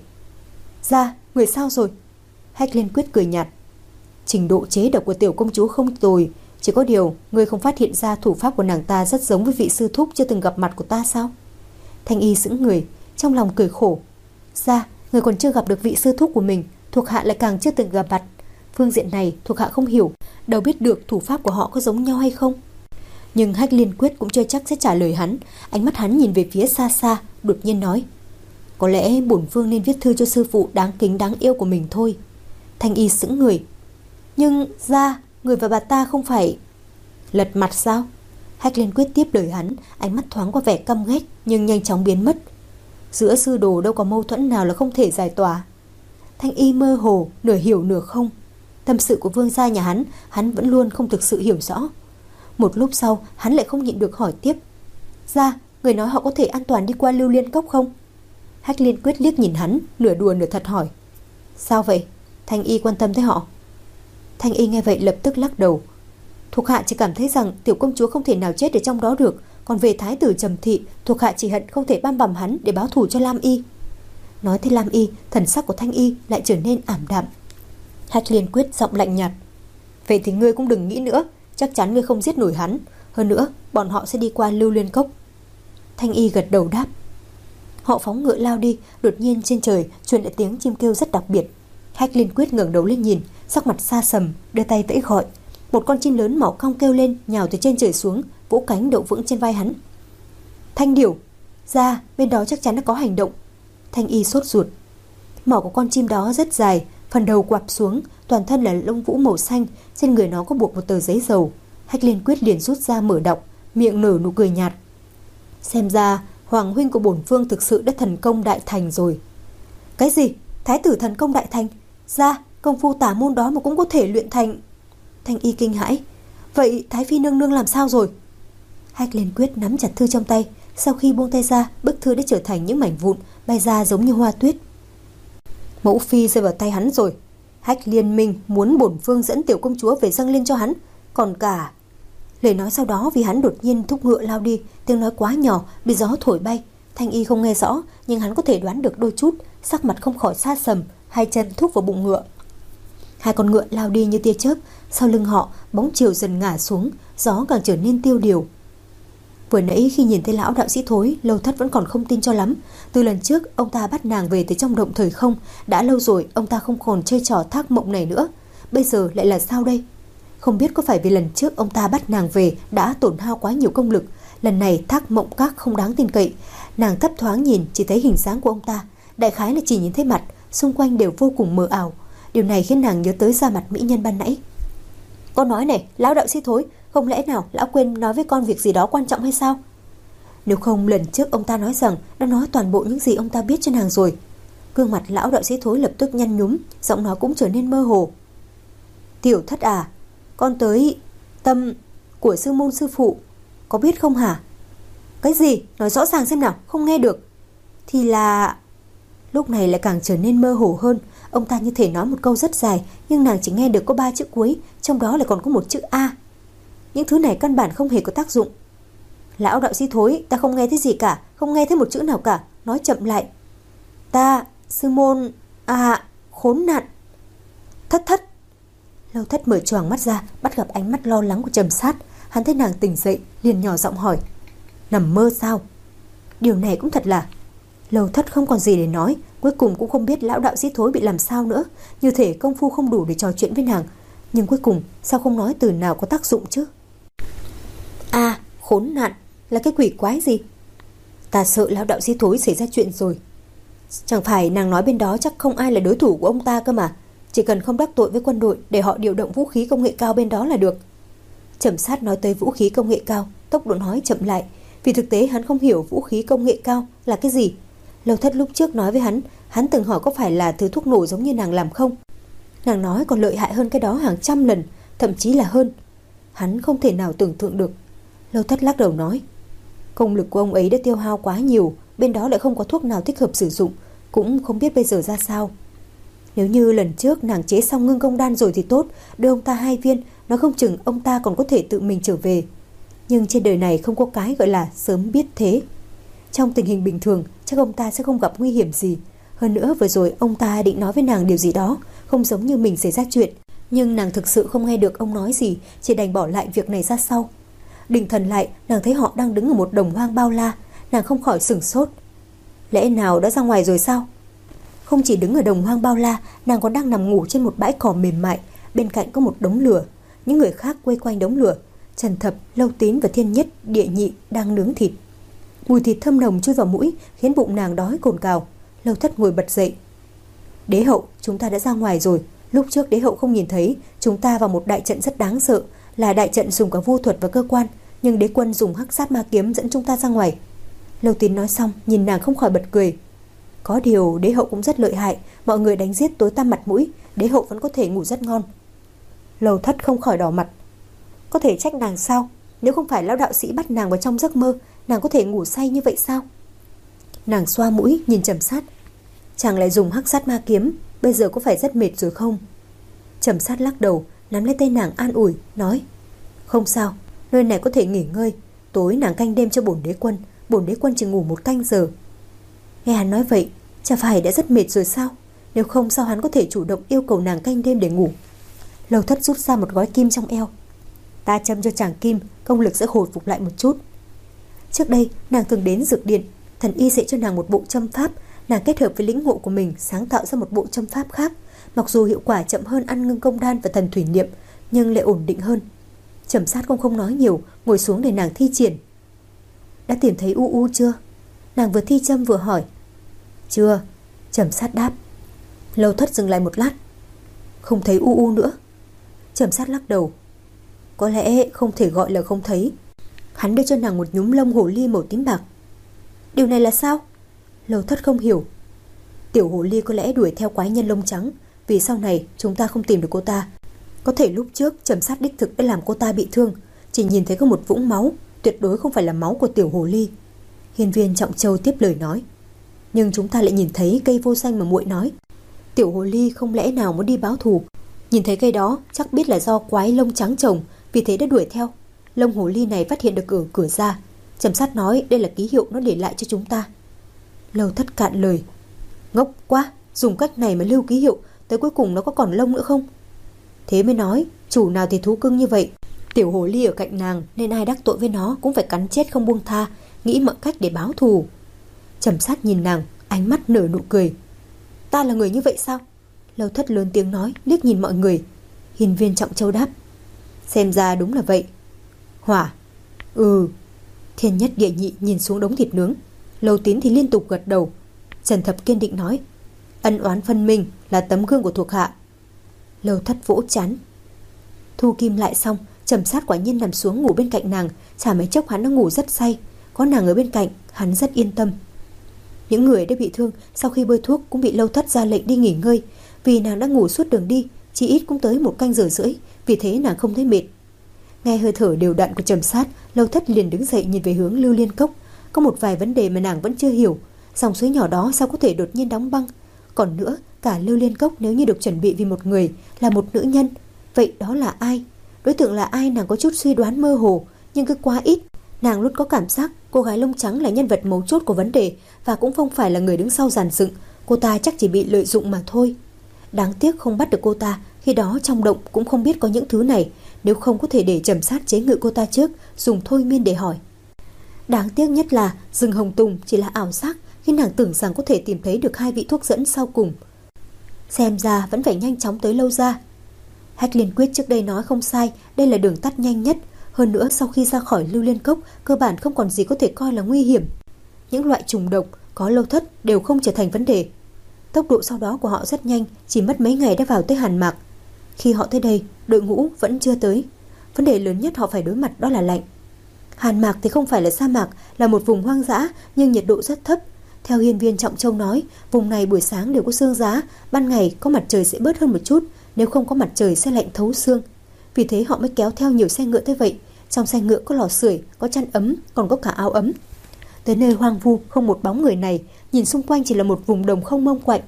Ra, người sao rồi? Hách Liên Quyết cười nhạt. Trình độ chế độc của tiểu công chúa không tồi, chỉ có điều người không phát hiện ra thủ pháp của nàng ta rất giống với vị sư thúc chưa từng gặp mặt của ta sao? Thanh Y sững người, trong lòng cười khổ. Ra, người còn chưa gặp được vị sư thúc của mình, thuộc hạ lại càng chưa từng gặp mặt. Phương diện này thuộc hạ không hiểu, đâu biết được thủ pháp của họ có giống nhau hay không. Nhưng Hách Liên Quyết cũng chưa chắc sẽ trả lời hắn. Ánh mắt hắn nhìn về phía xa xa, đột nhiên nói. Có lẽ bổn vương nên viết thư cho sư phụ đáng kính đáng yêu của mình thôi. Thanh Y sững người. Nhưng ra, người và bà ta không phải lật mặt sao? Hách Liên Quyết tiếp lời hắn, ánh mắt thoáng qua vẻ căm ghét nhưng nhanh chóng biến mất. Giữa sư đồ đâu có mâu thuẫn nào là không thể giải tỏa. Thanh Y mơ hồ, nửa hiểu nửa không. Tâm sự của vương gia nhà hắn, hắn vẫn luôn không thực sự hiểu rõ. Một lúc sau, hắn lại không nhịn được hỏi tiếp. Ra, người nói họ có thể an toàn đi qua Lưu Liên Cốc không? Hách Liên Quyết liếc nhìn hắn, nửa đùa nửa thật hỏi. Sao vậy? Thanh Y quan tâm tới họ. Thanh Y nghe vậy lập tức lắc đầu. Thuộc hạ chỉ cảm thấy rằng tiểu công chúa không thể nào chết ở trong đó được. Còn về thái tử Trầm Thị, thuộc hạ chỉ hận không thể băm bằm hắn để báo thù cho Lam Y. Nói tới Lam Y, thần sắc của Thanh Y lại trở nên ảm đạm. Hách Liên Quyết giọng lạnh nhạt. Vậy thì ngươi cũng đừng nghĩ nữa, chắc chắn ngươi không giết nổi hắn. Hơn nữa, bọn họ sẽ đi qua Lưu Liên Cốc. Thanh Y gật đầu đáp. Họ phóng ngựa lao đi, đột nhiên trên trời truyền lại tiếng chim kêu rất đặc biệt. Hách Liên Quyết ngẩng đầu lên nhìn, sắc mặt xa sầm, đưa tay vẫy gọi. Một con chim lớn màu cong kêu lên, nhào từ trên trời xuống, vỗ cánh đậu vững trên vai hắn. Thanh Điểu, ra, bên đó chắc chắn đã có hành động. Thanh Y sốt ruột. Mỏ của con chim đó rất dài, phần đầu quặp xuống, toàn thân là lông vũ màu xanh, trên người nó có buộc một tờ giấy dầu. Hách Liên Quyết liền rút ra mở đọc, miệng nở nụ cười nhạt. Xem ra hoàng huynh của bổn vương thực sự đã thần công đại thành rồi. Cái gì? Thái tử thần công đại thành? Ra, công phu tả môn đó mà cũng có thể luyện thành. Thanh Y kinh hãi. Vậy Thái phi nương nương làm sao rồi? Hách Liên Quyết nắm chặt thư trong tay. Sau khi buông tay ra, bức thư đã trở thành những mảnh vụn, bay ra giống như hoa tuyết. Mẫu phi rơi vào tay hắn rồi. Hách Liên Minh muốn bổn vương dẫn tiểu công chúa về dâng lên cho hắn. Còn cả... Lời nói sau đó vì hắn đột nhiên thúc ngựa lao đi, tiếng nói quá nhỏ, bị gió thổi bay. Thanh Y không nghe rõ, nhưng hắn có thể đoán được đôi chút, sắc mặt không khỏi xa sầm, hai chân thúc vào bụng ngựa. Hai con ngựa lao đi như tia chớp, sau lưng họ bóng chiều dần ngả xuống, gió càng trở nên tiêu điều. Vừa nãy khi nhìn thấy lão đạo sĩ Thối, Lâu Thất vẫn còn không tin cho lắm. Từ lần trước ông ta bắt nàng về từ trong động thời không, đã lâu rồi ông ta không còn chơi trò thác mộng này nữa. Bây giờ lại là sao đây? Không biết có phải vì lần trước ông ta bắt nàng về đã tổn hao quá nhiều công lực, lần này thác mộng các không đáng tin cậy. Nàng thấp thoáng nhìn chỉ thấy hình dáng của ông ta, đại khái là chỉ nhìn thấy mặt, xung quanh đều vô cùng mờ ảo. Điều này khiến nàng nhớ tới da mặt mỹ nhân ban nãy. Con nói này, lão đạo sĩ Thối, không lẽ nào lão quên nói với con việc gì đó quan trọng hay sao? Nếu không lần trước ông ta nói rằng đã nói toàn bộ những gì ông ta biết cho nàng rồi. Gương mặt lão đạo sĩ Thối lập tức nhăn nhúm, giọng nói cũng trở nên mơ hồ. Tiểu Thất à, con tới tâm của sư môn sư phụ, có biết không hả? Cái gì? Nói rõ ràng xem nào, không nghe được. Thì là... lúc này lại càng trở nên mơ hồ hơn. Ông ta như thể nói một câu rất dài, nhưng nàng chỉ nghe được có ba chữ cuối, trong đó lại còn có một chữ A. Những thứ này căn bản không hề có tác dụng. Lão đạo sĩ thối, ta không nghe thấy gì cả, không nghe thấy một chữ nào cả. Nói chậm lại. Ta, sư môn, à, khốn nạn. Thất thất. Lâu Thất mở choàng mắt ra, bắt gặp ánh mắt lo lắng của Trầm Sát. Hắn thấy nàng tỉnh dậy, liền nhỏ giọng hỏi. Nằm mơ sao? Điều này cũng thật là... Lâu Thất không còn gì để nói, cuối cùng cũng không biết lão đạo sĩ thối bị làm sao nữa. Như thể công phu không đủ để trò chuyện với nàng. Nhưng cuối cùng sao không nói từ nào có tác dụng chứ? À, khốn nạn, là cái quỷ quái gì? Ta sợ lão đạo sĩ thối xảy ra chuyện rồi. Chẳng phải nàng nói bên đó chắc không ai là đối thủ của ông ta cơ mà. Chỉ cần không đắc tội với quân đội để họ điều động vũ khí công nghệ cao bên đó là được. Trầm Sát nói tới vũ khí công nghệ cao, tốc độ nói chậm lại, vì thực tế hắn không hiểu vũ khí công nghệ cao là cái gì. Lâu Thất lúc trước nói với hắn, hắn từng hỏi có phải là thứ thuốc nổ giống như nàng làm không. Nàng nói còn lợi hại hơn cái đó hàng trăm lần, thậm chí là hơn. Hắn không thể nào tưởng tượng được. Lâu Thất lắc đầu nói, công lực của ông ấy đã tiêu hao quá nhiều, bên đó lại không có thuốc nào thích hợp sử dụng, cũng không biết bây giờ ra sao. Nếu như lần trước nàng chế xong ngưng công đan rồi thì tốt, đưa ông ta hai viên, nói không chừng ông ta còn có thể tự mình trở về. Nhưng trên đời này không có cái gọi là sớm biết thế. Trong tình hình bình thường, chắc ông ta sẽ không gặp nguy hiểm gì. Hơn nữa vừa rồi ông ta định nói với nàng điều gì đó, không giống như mình xảy ra chuyện. Nhưng nàng thực sự không nghe được ông nói gì, chỉ đành bỏ lại việc này ra sau. Định thần lại, nàng thấy họ đang đứng ở một đồng hoang bao la. Nàng không khỏi sửng sốt. Lẽ nào đã ra ngoài rồi sao? Không chỉ đứng ở đồng hoang bao la, nàng còn đang nằm ngủ trên một bãi cỏ mềm mại. Bên cạnh có một đống lửa. Những người khác quây quanh đống lửa. Trần Thập, Lâu Tín và Thiên Nhất, Địa Nhị đang nướng thịt. Mùi thịt thơm nồng chui vào mũi, khiến bụng nàng đói cồn cào. Lâu Thất ngồi bật dậy. Đế hậu, chúng ta đã ra ngoài rồi. Lúc trước đế hậu không nhìn thấy, chúng ta vào một đại trận rất đáng sợ, là đại trận dùng cả vô thuật và cơ quan, nhưng đế quân dùng hắc sát ma kiếm dẫn chúng ta ra ngoài. Lâu Tín nói xong, nhìn nàng không khỏi bật cười. Có điều đế hậu cũng rất lợi hại, mọi người đánh giết tối tăm mặt mũi, đế hậu vẫn có thể ngủ rất ngon. Lâu Thất không khỏi đỏ mặt. Có thể trách nàng sao? Nếu không phải lão đạo sĩ bắt nàng vào trong giấc mơ, nàng có thể ngủ say như vậy sao? Nàng xoa mũi nhìn Trầm Sát. Chàng lại dùng hắc sát ma kiếm, bây giờ có phải rất mệt rồi không? Trầm Sát lắc đầu, nắm lấy tay nàng an ủi, nói, không sao, nơi này có thể nghỉ ngơi. Tối nàng canh đêm cho bổn đế quân, bổn đế quân chỉ ngủ một canh giờ. Nghe hắn nói vậy, chả phải đã rất mệt rồi sao? Nếu không sao hắn có thể chủ động yêu cầu nàng canh đêm để ngủ? Lâu Thất rút ra một gói kim trong eo. Ta châm cho chàng kim, công lực sẽ hồi phục lại một chút. Trước đây nàng từng đến dược điện, thần y dạy cho nàng một bộ châm pháp. Nàng kết hợp với lĩnh ngộ của mình sáng tạo ra một bộ châm pháp khác. Mặc dù hiệu quả chậm hơn ăn ngưng công đan và thần thủy niệm, nhưng lại ổn định hơn. Trầm Sát cũng không nói nhiều, ngồi xuống để nàng thi triển. Đã tìm thấy U U chưa? Nàng vừa thi châm vừa hỏi. Chưa. Trầm Sát đáp. Lâu Thất dừng lại một lát. Không thấy U U nữa. Trầm Sát lắc đầu. Có lẽ không thể gọi là không thấy. Hắn đưa cho nàng một nhúm lông hồ ly màu tím bạc. Điều này là sao? Lâu Thất không hiểu. Tiểu hồ ly có lẽ đuổi theo quái nhân lông trắng, vì sau này chúng ta không tìm được cô ta. Có thể lúc trước Trầm Sát đích thực đã làm cô ta bị thương, chỉ nhìn thấy có một vũng máu, tuyệt đối không phải là máu của tiểu hồ ly. Hiên Viên Trọng Châu tiếp lời nói. Nhưng chúng ta lại nhìn thấy cây vô danh mà muội nói. Tiểu hồ ly không lẽ nào muốn đi báo thù? Nhìn thấy cây đó chắc biết là do quái lông trắng trồng, vì thế đã đuổi theo. Lông hồ ly này phát hiện được ở cửa ra. Trầm Sát nói đây là ký hiệu nó để lại cho chúng ta. Lâu Thất cạn lời. Ngốc quá, dùng cách này mà lưu ký hiệu, tới cuối cùng nó có còn lông nữa không? Thế mới nói, chủ nào thì thú cưng như vậy. Tiểu hồ ly ở cạnh nàng, nên ai đắc tội với nó cũng phải cắn chết không buông tha, nghĩ mọi cách để báo thù. Trầm Sát nhìn nàng, ánh mắt nở nụ cười. Ta là người như vậy sao? Lâu Thất lớn tiếng nói, liếc nhìn mọi người. Hiên Viên Trọng Châu đáp. Xem ra đúng là vậy. Hỏa. Ừ. Thiên Nhất Địa Nhị nhìn xuống đống thịt nướng. Lâu Tín thì liên tục gật đầu. Trần Thập kiên định nói. Ân oán phân minh là tấm gương của thuộc hạ. Lâu Thất vỗ chán. Thu kim lại xong, Trầm Sát quả nhiên nằm xuống ngủ bên cạnh nàng. Chả mấy chốc hắn đã ngủ rất say. Có nàng ở bên cạnh, hắn rất yên tâm. Những người đã bị thương sau khi bôi thuốc cũng bị Lâu Thất ra lệnh đi nghỉ ngơi. Vì nàng đã ngủ suốt đường đi, chỉ ít cũng tới một canh giờ rưỡi, vì thế nàng không thấy mệt. Nghe hơi thở đều đặn của Trầm Sát, Lâu Thất liền đứng dậy nhìn về hướng Lưu Liên Cốc. Có một vài vấn đề mà nàng vẫn chưa hiểu. Dòng suối nhỏ đó sao có thể đột nhiên đóng băng? Còn nữa, cả Lưu Liên Cốc nếu như được chuẩn bị vì một người, là một nữ nhân, vậy đó là ai? Đối tượng là ai nàng có chút suy đoán mơ hồ, nhưng cứ quá ít. Nàng luôn có cảm giác cô gái lông trắng là nhân vật mấu chốt của vấn đề, và cũng không phải là người đứng sau dàn dựng. Cô ta chắc chỉ bị lợi dụng mà thôi. Đáng tiếc không bắt được cô ta, khi đó trong động cũng không biết có những thứ này, nếu không có thể để Trầm Sát chế ngự cô ta trước, dùng thôi miên để hỏi. Đáng tiếc nhất là rừng Hồng Tùng chỉ là ảo giác khi nàng tưởng rằng có thể tìm thấy được hai vị thuốc dẫn sau cùng. Xem ra vẫn phải nhanh chóng tới Lâu Gia. Hách Liên Quyết trước đây nói không sai, đây là đường tắt nhanh nhất. Hơn nữa sau khi ra khỏi Lưu Liên Cốc, cơ bản không còn gì có thể coi là nguy hiểm. Những loại trùng độc có Lâu Thất đều không trở thành vấn đề. Tốc độ sau đó của họ rất nhanh, chỉ mất mấy ngày đã vào tới Hàn Mạc. Khi họ tới đây, đội ngũ vẫn chưa tới. Vấn đề lớn nhất họ phải đối mặt đó là lạnh. Hàn Mạc thì không phải là sa mạc, là một vùng hoang dã, nhưng nhiệt độ rất thấp. Theo hiên viên Trọng Châu nói, vùng này buổi sáng đều có sương giá, ban ngày có mặt trời sẽ bớt hơn một chút, nếu không có mặt trời sẽ lạnh thấu xương. Vì thế họ mới kéo theo nhiều xe ngựa tới vậy. Trong xe ngựa có lò sưởi, có chăn ấm, còn có cả áo ấm. Tới nơi hoang vu không một bóng người này, nhìn xung quanh chỉ là một vùng đồng không mông quạnh.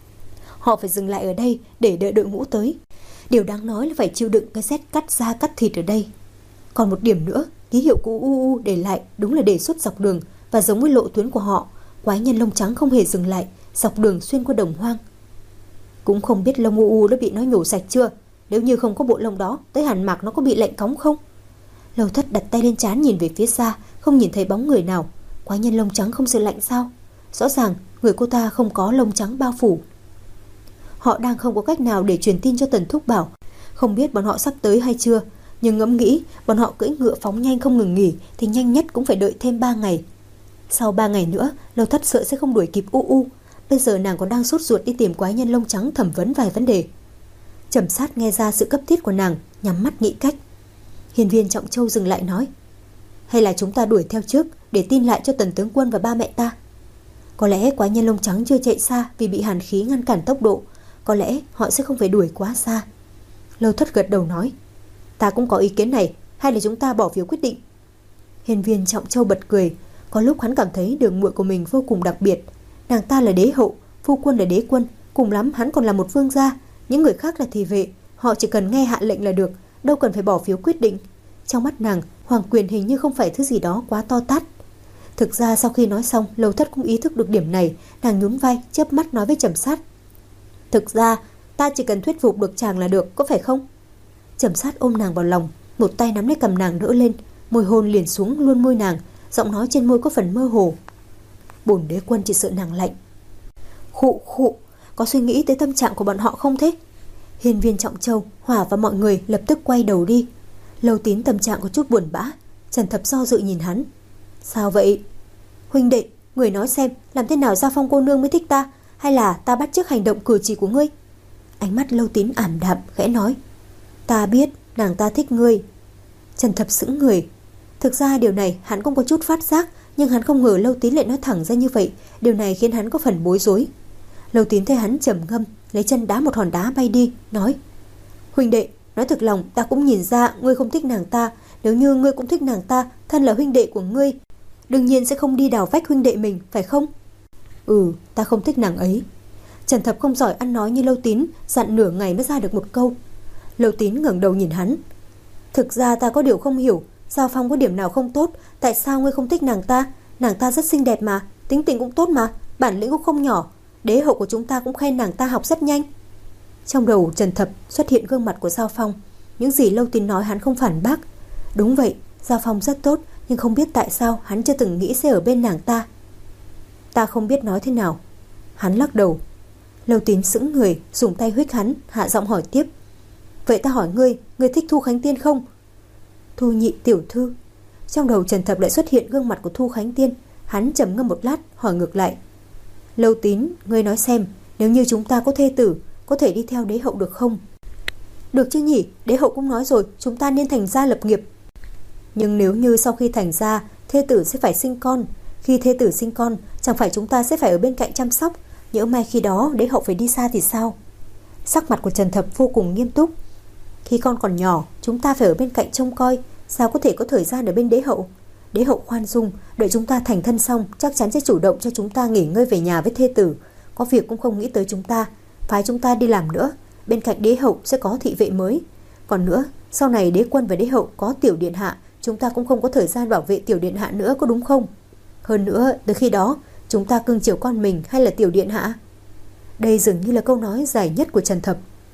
Họ phải dừng lại ở đây để đợi đội ngũ tới. Điều đáng nói là phải chịu đựng cái rét cắt da cắt thịt ở đây. Còn một điểm nữa, ký hiệu của u u để lại đúng là đề xuất dọc đường, và giống với lộ tuyến của họ, quái nhân lông trắng không hề dừng lại, dọc đường xuyên qua đồng hoang. Cũng không biết lông u u đã bị nó nhổ sạch chưa. Nếu như không có bộ lông đó, tới Hàn Mạc nó có bị lạnh cóng không? Lâu Thất đặt tay lên trán nhìn về phía xa, không nhìn thấy bóng người nào. Quái nhân lông trắng không sợ lạnh sao? Rõ ràng người cô ta không có lông trắng bao phủ. Họ đang không có cách nào để truyền tin cho Tần Thúc Bảo. Không biết bọn họ sắp tới hay chưa, nhưng ngẫm nghĩ bọn họ cưỡi ngựa phóng nhanh không ngừng nghỉ thì nhanh nhất cũng phải đợi thêm ba ngày. Sau ba ngày nữa, Lâu Thất sợ sẽ không đuổi kịp u u. Bây giờ nàng còn đang sốt ruột đi tìm quái nhân lông trắng thẩm vấn vài vấn đề. Trầm Sát nghe ra sự cấp thiết của nàng, nhắm mắt nghĩ cách. Hiên viên Trọng Châu dừng lại nói, hay là chúng ta đuổi theo trước để tin lại cho Tần tướng quân và ba mẹ ta. Có lẽ quái nhân lông trắng chưa chạy xa vì bị hàn khí ngăn cản tốc độ. Có lẽ họ sẽ không phải đuổi quá xa. Lâu Thất gật đầu nói, ta cũng có ý kiến này, hay là chúng ta bỏ phiếu quyết định. Hiên viên Trọng Châu bật cười. Có lúc hắn cảm thấy đường muội của mình vô cùng đặc biệt. Nàng ta là đế hậu, phu quân là đế quân, cùng lắm hắn còn là một vương gia. Những người khác là thị vệ, họ chỉ cần nghe hạ lệnh là được, đâu cần phải bỏ phiếu quyết định. Trong mắt nàng, hoàng quyền hình như không phải thứ gì đó quá to tát. Thực ra sau khi nói xong, Lâu Thất cũng ý thức được điểm này. Nàng nhún vai, chớp mắt nói với Trầm Sát, thực ra ta chỉ cần thuyết phục được chàng là được, có phải không? Trầm Sát ôm nàng vào lòng, một tay nắm lấy cầm nàng đỡ lên, môi hôn liền xuống luôn môi nàng, giọng nói trên môi có phần mơ hồ. Bổn đế quân chỉ sợ nàng lạnh. Khụ khụ, có suy nghĩ tới tâm trạng của bọn họ không thế? Hiên viên Trọng Châu, Hỏa và mọi người lập tức quay đầu đi. Lâu Tín tâm trạng có chút buồn bã. Trần Thập do dự nhìn hắn. Sao vậy? Huynh đệ, người nói xem, làm thế nào Gia Phong cô nương mới thích ta, hay là ta bắt chước hành động cử chỉ của ngươi? Ánh mắt Lâu Tín ảm đạm, khẽ nói, ta biết nàng ta thích ngươi. Trần Thập sững người. Thực ra điều này hắn cũng có chút phát giác, nhưng hắn không ngờ Lâu Tín lại nói thẳng ra như vậy. Điều này khiến hắn có phần bối rối. Lâu Tín thấy hắn trầm ngâm, lấy chân đá một hòn đá bay đi, nói, huynh đệ, nói thực lòng ta cũng nhìn ra ngươi không thích nàng ta. Nếu như ngươi cũng thích nàng ta, thân là huynh đệ của ngươi, đương nhiên sẽ không đi đào vách huynh đệ mình, phải không? Ừ, ta không thích nàng ấy. Trần Thập không giỏi ăn nói như Lâu Tín, dặn nửa ngày mới ra được một câu. Lâu Tín ngẩng đầu nhìn hắn. Thực ra ta có điều không hiểu, Giao Phong có điểm nào không tốt, tại sao ngươi không thích nàng ta? Nàng ta rất xinh đẹp mà, tính tình cũng tốt mà, bản lĩnh cũng không nhỏ. Đế hậu của chúng ta cũng khen nàng ta học rất nhanh. Trong đầu Trần Thập xuất hiện gương mặt của Giao Phong. Những gì Lâu Tín nói hắn không phản bác. Đúng vậy, Giao Phong rất tốt, nhưng không biết tại sao hắn chưa từng nghĩ sẽ ở bên nàng ta. Ta không biết nói thế nào. Hắn lắc đầu. Lâu Tín sững người, dùng tay huých hắn, hạ giọng hỏi tiếp. Vậy ta hỏi ngươi, ngươi thích Thu Khánh Tiên không? Thu nhị tiểu thư. Trong đầu Trần Thập lại xuất hiện gương mặt của Thu Khánh Tiên. Hắn trầm ngâm một lát, hỏi ngược lại. Lâu Tín, ngươi nói xem, nếu như chúng ta có thê tử, có thể đi theo đế hậu được không? Được chứ nhỉ, đế hậu cũng nói rồi, chúng ta nên thành gia lập nghiệp. Nhưng nếu như sau khi thành gia, thê tử sẽ phải sinh con. Khi thê tử sinh con, chẳng phải chúng ta sẽ phải ở bên cạnh chăm sóc. Nhỡ may khi đó đế hậu phải đi xa thì sao? Sắc mặt của Trần Thập vô cùng nghiêm túc. Khi con còn nhỏ, chúng ta phải ở bên cạnh trông coi, sao có thể có thời gian ở bên đế hậu? Đế hậu khoan dung, đợi chúng ta thành thân xong chắc chắn sẽ chủ động cho chúng ta nghỉ ngơi về nhà với thê tử. Có việc cũng không nghĩ tới chúng ta, phái chúng ta đi làm nữa. Bên cạnh đế hậu sẽ có thị vệ mới. Còn nữa, sau này đế quân và đế hậu có tiểu điện hạ, chúng ta cũng không có thời gian bảo vệ tiểu điện hạ nữa, có đúng không? Hơn nữa, từ khi đó chúng ta cưng chiều con mình hay là tiểu điện hạ? Đây dường như là câu nói dài nhất của Trần Thập.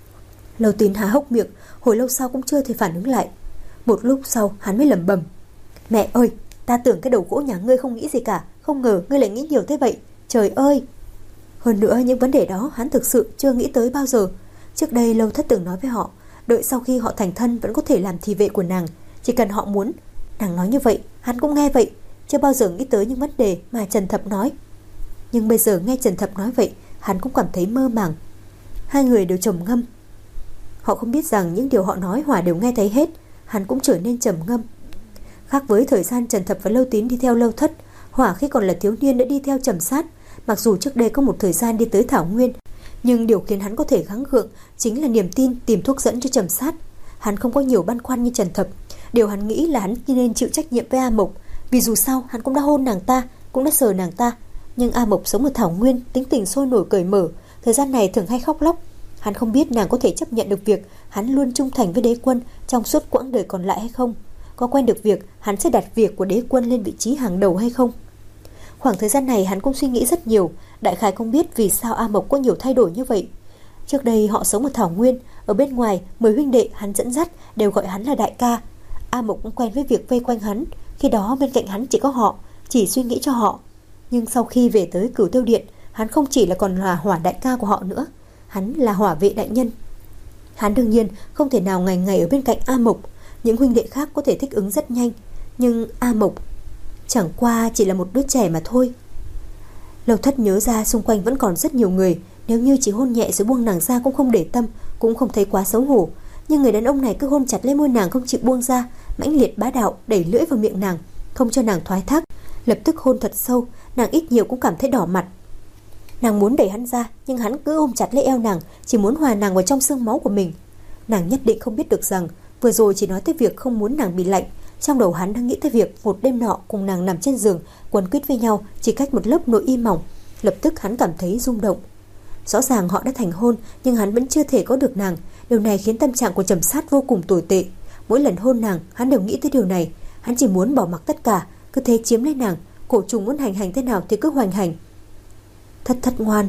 Lâu Tín há hốc miệng, hồi lâu sau cũng chưa thể phản ứng lại. Một lúc sau hắn mới lẩm bẩm: Mẹ ơi, ta tưởng cái đầu gỗ nhà ngươi không nghĩ gì cả, không ngờ ngươi lại nghĩ nhiều thế vậy. Trời ơi! Hơn nữa những vấn đề đó hắn thực sự chưa nghĩ tới bao giờ. Trước đây Lâu Thất từng nói với họ, đợi sau khi họ thành thân vẫn có thể làm thị vệ của nàng, chỉ cần họ muốn. Nàng nói như vậy, hắn cũng nghe vậy, chưa bao giờ nghĩ tới những vấn đề mà Trần Thập nói. Nhưng bây giờ nghe Trần Thập nói vậy, hắn cũng cảm thấy mơ màng. Hai người đều trầm ngâm. Họ không biết rằng những điều họ nói Hỏa đều nghe thấy hết. Hắn cũng trở nên trầm ngâm. Khác với thời gian Trần Thập và Lâu Tín đi theo Lâu Thất, Hỏa khi còn là thiếu niên đã đi theo Trầm Sát. Mặc dù trước đây có một thời gian đi tới Thảo Nguyên, nhưng điều khiến hắn có thể gắng gượng chính là niềm tin tìm thuốc dẫn cho Trầm Sát. Hắn không có nhiều băn khoăn như Trần Thập. Điều hắn nghĩ là hắn nên chịu trách nhiệm với A Mộc, vì dù sao hắn cũng đã hôn nàng ta, cũng đã sờ nàng ta. Nhưng A Mộc sống ở Thảo Nguyên, tính tình sôi nổi cởi mở, thời gian này thường hay khóc lóc. Hắn không biết nàng có thể chấp nhận được việc hắn luôn trung thành với đế quân trong suốt quãng đời còn lại hay không, có quen được việc hắn sẽ đặt việc của đế quân lên vị trí hàng đầu hay không. Khoảng thời gian này hắn cũng suy nghĩ rất nhiều. Đại khái không biết vì sao A Mộc có nhiều thay đổi như vậy. Trước đây họ sống ở Thảo Nguyên, ở bên ngoài mười huynh đệ hắn dẫn dắt đều gọi hắn là đại ca. A Mộc cũng quen với việc vây quanh hắn, khi đó bên cạnh hắn chỉ có họ, chỉ suy nghĩ cho họ. Nhưng sau khi về tới Cửu Tiêu Điện, hắn không chỉ là còn là Hỏa đại ca của họ nữa, hắn là Hỏa vệ đại nhân. Hắn đương nhiên không thể nào ngày ngày ở bên cạnh A Mộc. Những huynh đệ khác có thể thích ứng rất nhanh, nhưng A Mộc chẳng qua chỉ là một đứa trẻ mà thôi. Lâu Thất nhớ ra xung quanh vẫn còn rất nhiều người, nếu như chỉ hôn nhẹ rồi buông nàng ra cũng không để tâm, cũng không thấy quá xấu hổ. Nhưng người đàn ông này cứ hôn chặt lấy môi nàng không chịu buông ra, mãnh liệt bá đạo đẩy lưỡi vào miệng nàng, không cho nàng thoái thác, lập tức hôn thật sâu. Nàng ít nhiều cũng cảm thấy đỏ mặt. Nàng muốn đẩy hắn ra, nhưng hắn cứ ôm chặt lấy eo nàng, chỉ muốn hòa nàng vào trong xương máu của mình. Nàng nhất định không biết được rằng vừa rồi chỉ nói tới việc không muốn nàng bị lạnh, trong đầu hắn đang nghĩ tới việc một đêm nọ cùng nàng nằm trên giường quấn quýt với nhau, chỉ cách một lớp nội y mỏng. Lập tức hắn cảm thấy rung động. Rõ ràng họ đã thành hôn, nhưng hắn vẫn chưa thể có được nàng. Điều này khiến tâm trạng của Trầm Sát vô cùng tồi tệ. Mỗi lần hôn nàng, hắn đều nghĩ tới điều này. Hắn chỉ muốn bỏ mặc tất cả, cứ thế chiếm lấy nàng. Cổ trùng muốn hành hành thế nào thì cứ hoành hành. Thất Thất ngoan.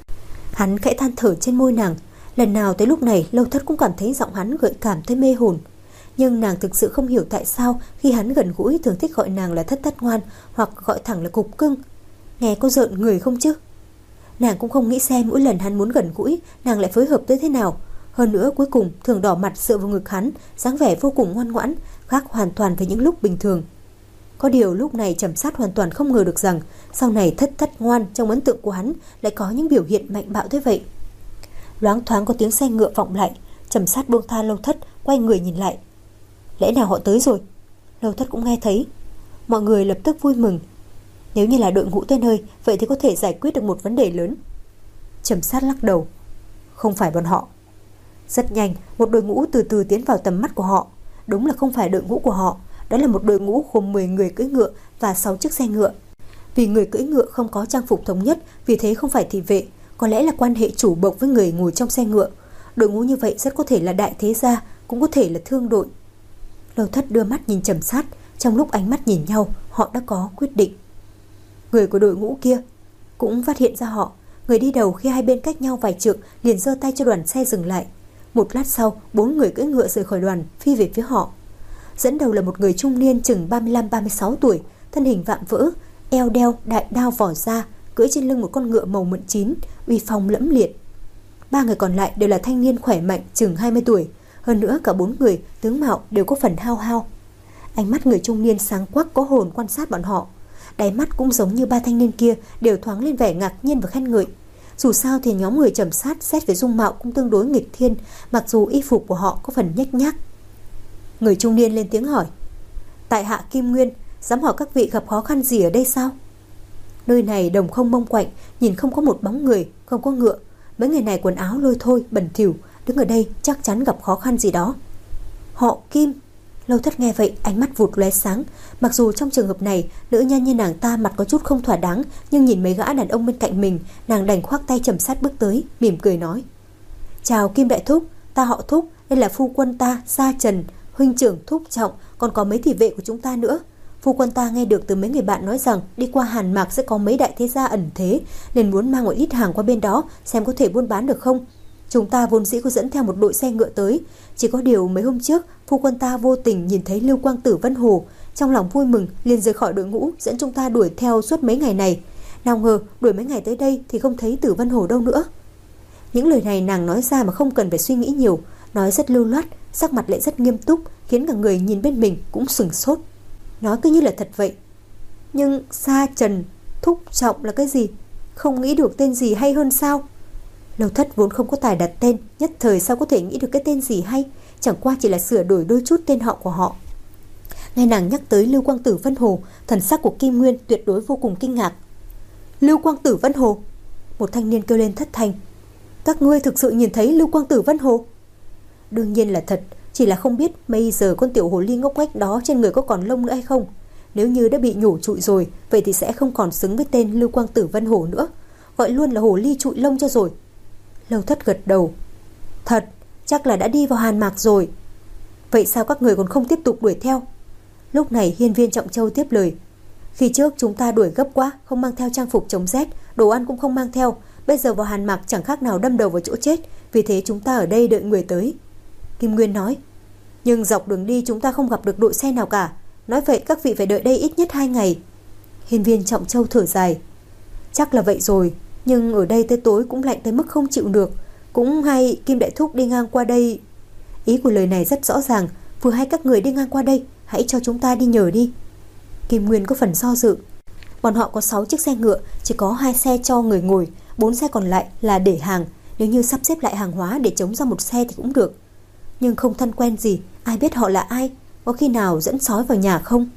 Hắn khẽ than thở trên môi nàng. Lần nào tới lúc này, Lâu Thất cũng cảm thấy giọng hắn gợi cảm tới mê hồn. Nhưng nàng thực sự không hiểu tại sao khi hắn gần gũi thường thích gọi nàng là Thất Thất ngoan, hoặc gọi thẳng là cục cưng. Nghe có rợn người không chứ? Nàng cũng không nghĩ xem mỗi lần hắn muốn gần gũi nàng lại phối hợp tới thế nào. Hơn nữa cuối cùng thường đỏ mặt dựa vào ngực hắn, dáng vẻ vô cùng ngoan ngoãn, khác hoàn toàn với những lúc bình thường. Có điều lúc này Trầm Sát hoàn toàn không ngờ được rằng sau này Thất Thất ngoan trong ấn tượng của hắn lại có những biểu hiện mạnh bạo thế vậy. Loáng thoáng có tiếng xe ngựa vọng lại. Trầm Sát buông tha Lâu Thất, quay người nhìn lại. Lẽ nào họ tới rồi? Lâu Thất cũng nghe thấy. Mọi người lập tức vui mừng. Nếu như là đội ngũ tới nơi, vậy thì có thể giải quyết được một vấn đề lớn. Trầm Sát lắc đầu. Không phải bọn họ. Rất nhanh, một đội ngũ từ từ tiến vào tầm mắt của họ. Đúng là không phải đội ngũ của họ. Đó là một đội ngũ gồm mười người cưỡi ngựa và sáu chiếc xe ngựa. Vì người cưỡi ngựa không có trang phục thống nhất, vì thế không phải thị vệ, có lẽ là quan hệ chủ bộc với người ngồi trong xe ngựa. Đội ngũ như vậy rất có thể là đại thế gia, cũng có thể là thương đội. Lâu Thất đưa mắt nhìn Trầm Sát. Trong lúc ánh mắt nhìn nhau, họ đã có quyết định. Người của đội ngũ kia cũng phát hiện ra họ. Người đi đầu khi hai bên cách nhau vài trượng liền giơ tay cho đoàn xe dừng lại. Một lát sau, bốn người cưỡi ngựa rời khỏi đoàn, phi về phía họ. Dẫn đầu là một người trung niên chừng ba mươi lăm ba mươi sáu tuổi, thân hình vạm vỡ, eo đeo đại đao vỏ da, cưỡi trên lưng một con ngựa màu mận chín, uy phong lẫm liệt. Ba người còn lại đều là thanh niên khỏe mạnh chừng hai mươi tuổi. Hơn nữa cả bốn người tướng mạo đều có phần hao hao. Ánh mắt người trung niên sáng quắc có hồn quan sát bọn họ. Đáy mắt cũng giống như ba thanh niên kia đều thoáng lên vẻ ngạc nhiên và khen ngợi. Dù sao thì nhóm người Trầm Sát xét về dung mạo cũng tương đối nghịch thiên, mặc dù y phục của họ có phần nhếch nhác. Người trung niên lên tiếng hỏi. Tại hạ Kim Nguyên, dám hỏi các vị gặp khó khăn gì ở đây sao? Nơi này đồng không mông quạnh, nhìn không có một bóng người, không có ngựa. Mấy người này quần áo lôi thôi, bẩn thỉu, đứng ở đây chắc chắn gặp khó khăn gì đó. Họ Kim. Lâu Thất nghe vậy, ánh mắt vụt lóe sáng. Mặc dù trong trường hợp này, nữ nhân như nàng ta mặt có chút không thỏa đáng, nhưng nhìn mấy gã đàn ông bên cạnh mình, nàng đành khoác tay Trầm Sát bước tới, mỉm cười nói: "Chào Kim đại thúc, ta họ Thúc, đây là phu quân ta, Sa Trần, huynh trưởng Thúc Trọng, còn có mấy thị vệ của chúng ta nữa. Phu quân ta nghe được từ mấy người bạn nói rằng đi qua Hàn Mạc sẽ có mấy đại thế gia ẩn thế, nên muốn mang một ít hàng qua bên đó xem có thể buôn bán được không. Chúng ta vốn dĩ có dẫn theo một đội xe ngựa tới, chỉ có điều mấy hôm trước phu quân ta vô tình nhìn thấy Lưu Quang Tử Vân Hồ, trong lòng vui mừng liền rời khỏi đội ngũ dẫn chúng ta đuổi theo suốt mấy ngày này. Nào ngờ đuổi mấy ngày tới đây thì không thấy Tử Vân Hồ đâu nữa." Những lời này nàng nói ra mà không cần phải suy nghĩ nhiều, nói rất lưu loát, sắc mặt lại rất nghiêm túc, khiến cả người nhìn bên mình cũng sửng sốt. Nói cứ như là thật vậy. Nhưng Sa Trần, Thúc Trọng là cái gì? Không nghĩ được tên gì hay hơn sao? Lâu Thất vốn không có tài đặt tên, nhất thời sao có thể nghĩ được cái tên gì hay, chẳng qua chỉ là sửa đổi đôi chút tên họ của họ. Nghe nàng nhắc tới Lưu Quang Tử Vân Hồ, thần sắc của Kim Nguyên tuyệt đối vô cùng kinh ngạc. "Lưu Quang Tử Vân Hồ?" Một thanh niên kêu lên thất thanh. "Các ngươi thực sự nhìn thấy Lưu Quang Tử Vân Hồ?" Đương nhiên là thật, chỉ là không biết bây giờ con tiểu hồ ly ngốc nghếch đó trên người có còn lông nữa hay không. Nếu như đã bị nhổ trụi rồi, vậy thì sẽ không còn xứng với tên Lưu Quang Tử Vân Hồ nữa, gọi luôn là hồ ly trụi lông cho rồi. Lâu Thất gật đầu. "Thật, chắc là đã đi vào Hàn Mạc rồi. Vậy sao các người còn không tiếp tục đuổi theo?" Lúc này Hiên Viên Trọng Châu tiếp lời. "Khi trước chúng ta đuổi gấp quá, không mang theo trang phục chống rét, đồ ăn cũng không mang theo, bây giờ vào Hàn Mạc chẳng khác nào đâm đầu vào chỗ chết, vì thế chúng ta ở đây đợi người tới." Kim Nguyên nói. "Nhưng dọc đường đi chúng ta không gặp được đội xe nào cả, nói vậy các vị phải đợi đây ít nhất hai ngày." Hiên Viên Trọng Châu thở dài. "Chắc là vậy rồi, nhưng ở đây tới tối cũng lạnh tới mức không chịu được. Cũng hay Kim đại thúc đi ngang qua đây." Ý của lời này rất rõ ràng, vừa hay các người đi ngang qua đây, hãy cho chúng ta đi nhờ đi. Kim Nguyên có phần do dự. Bọn họ có sáu chiếc xe ngựa, chỉ có hai xe cho người ngồi, bốn xe còn lại là để hàng. Nếu như sắp xếp lại hàng hóa để chống ra một xe thì cũng được. Nhưng không thân quen gì, ai biết họ là ai, có khi nào dẫn sói vào nhà không?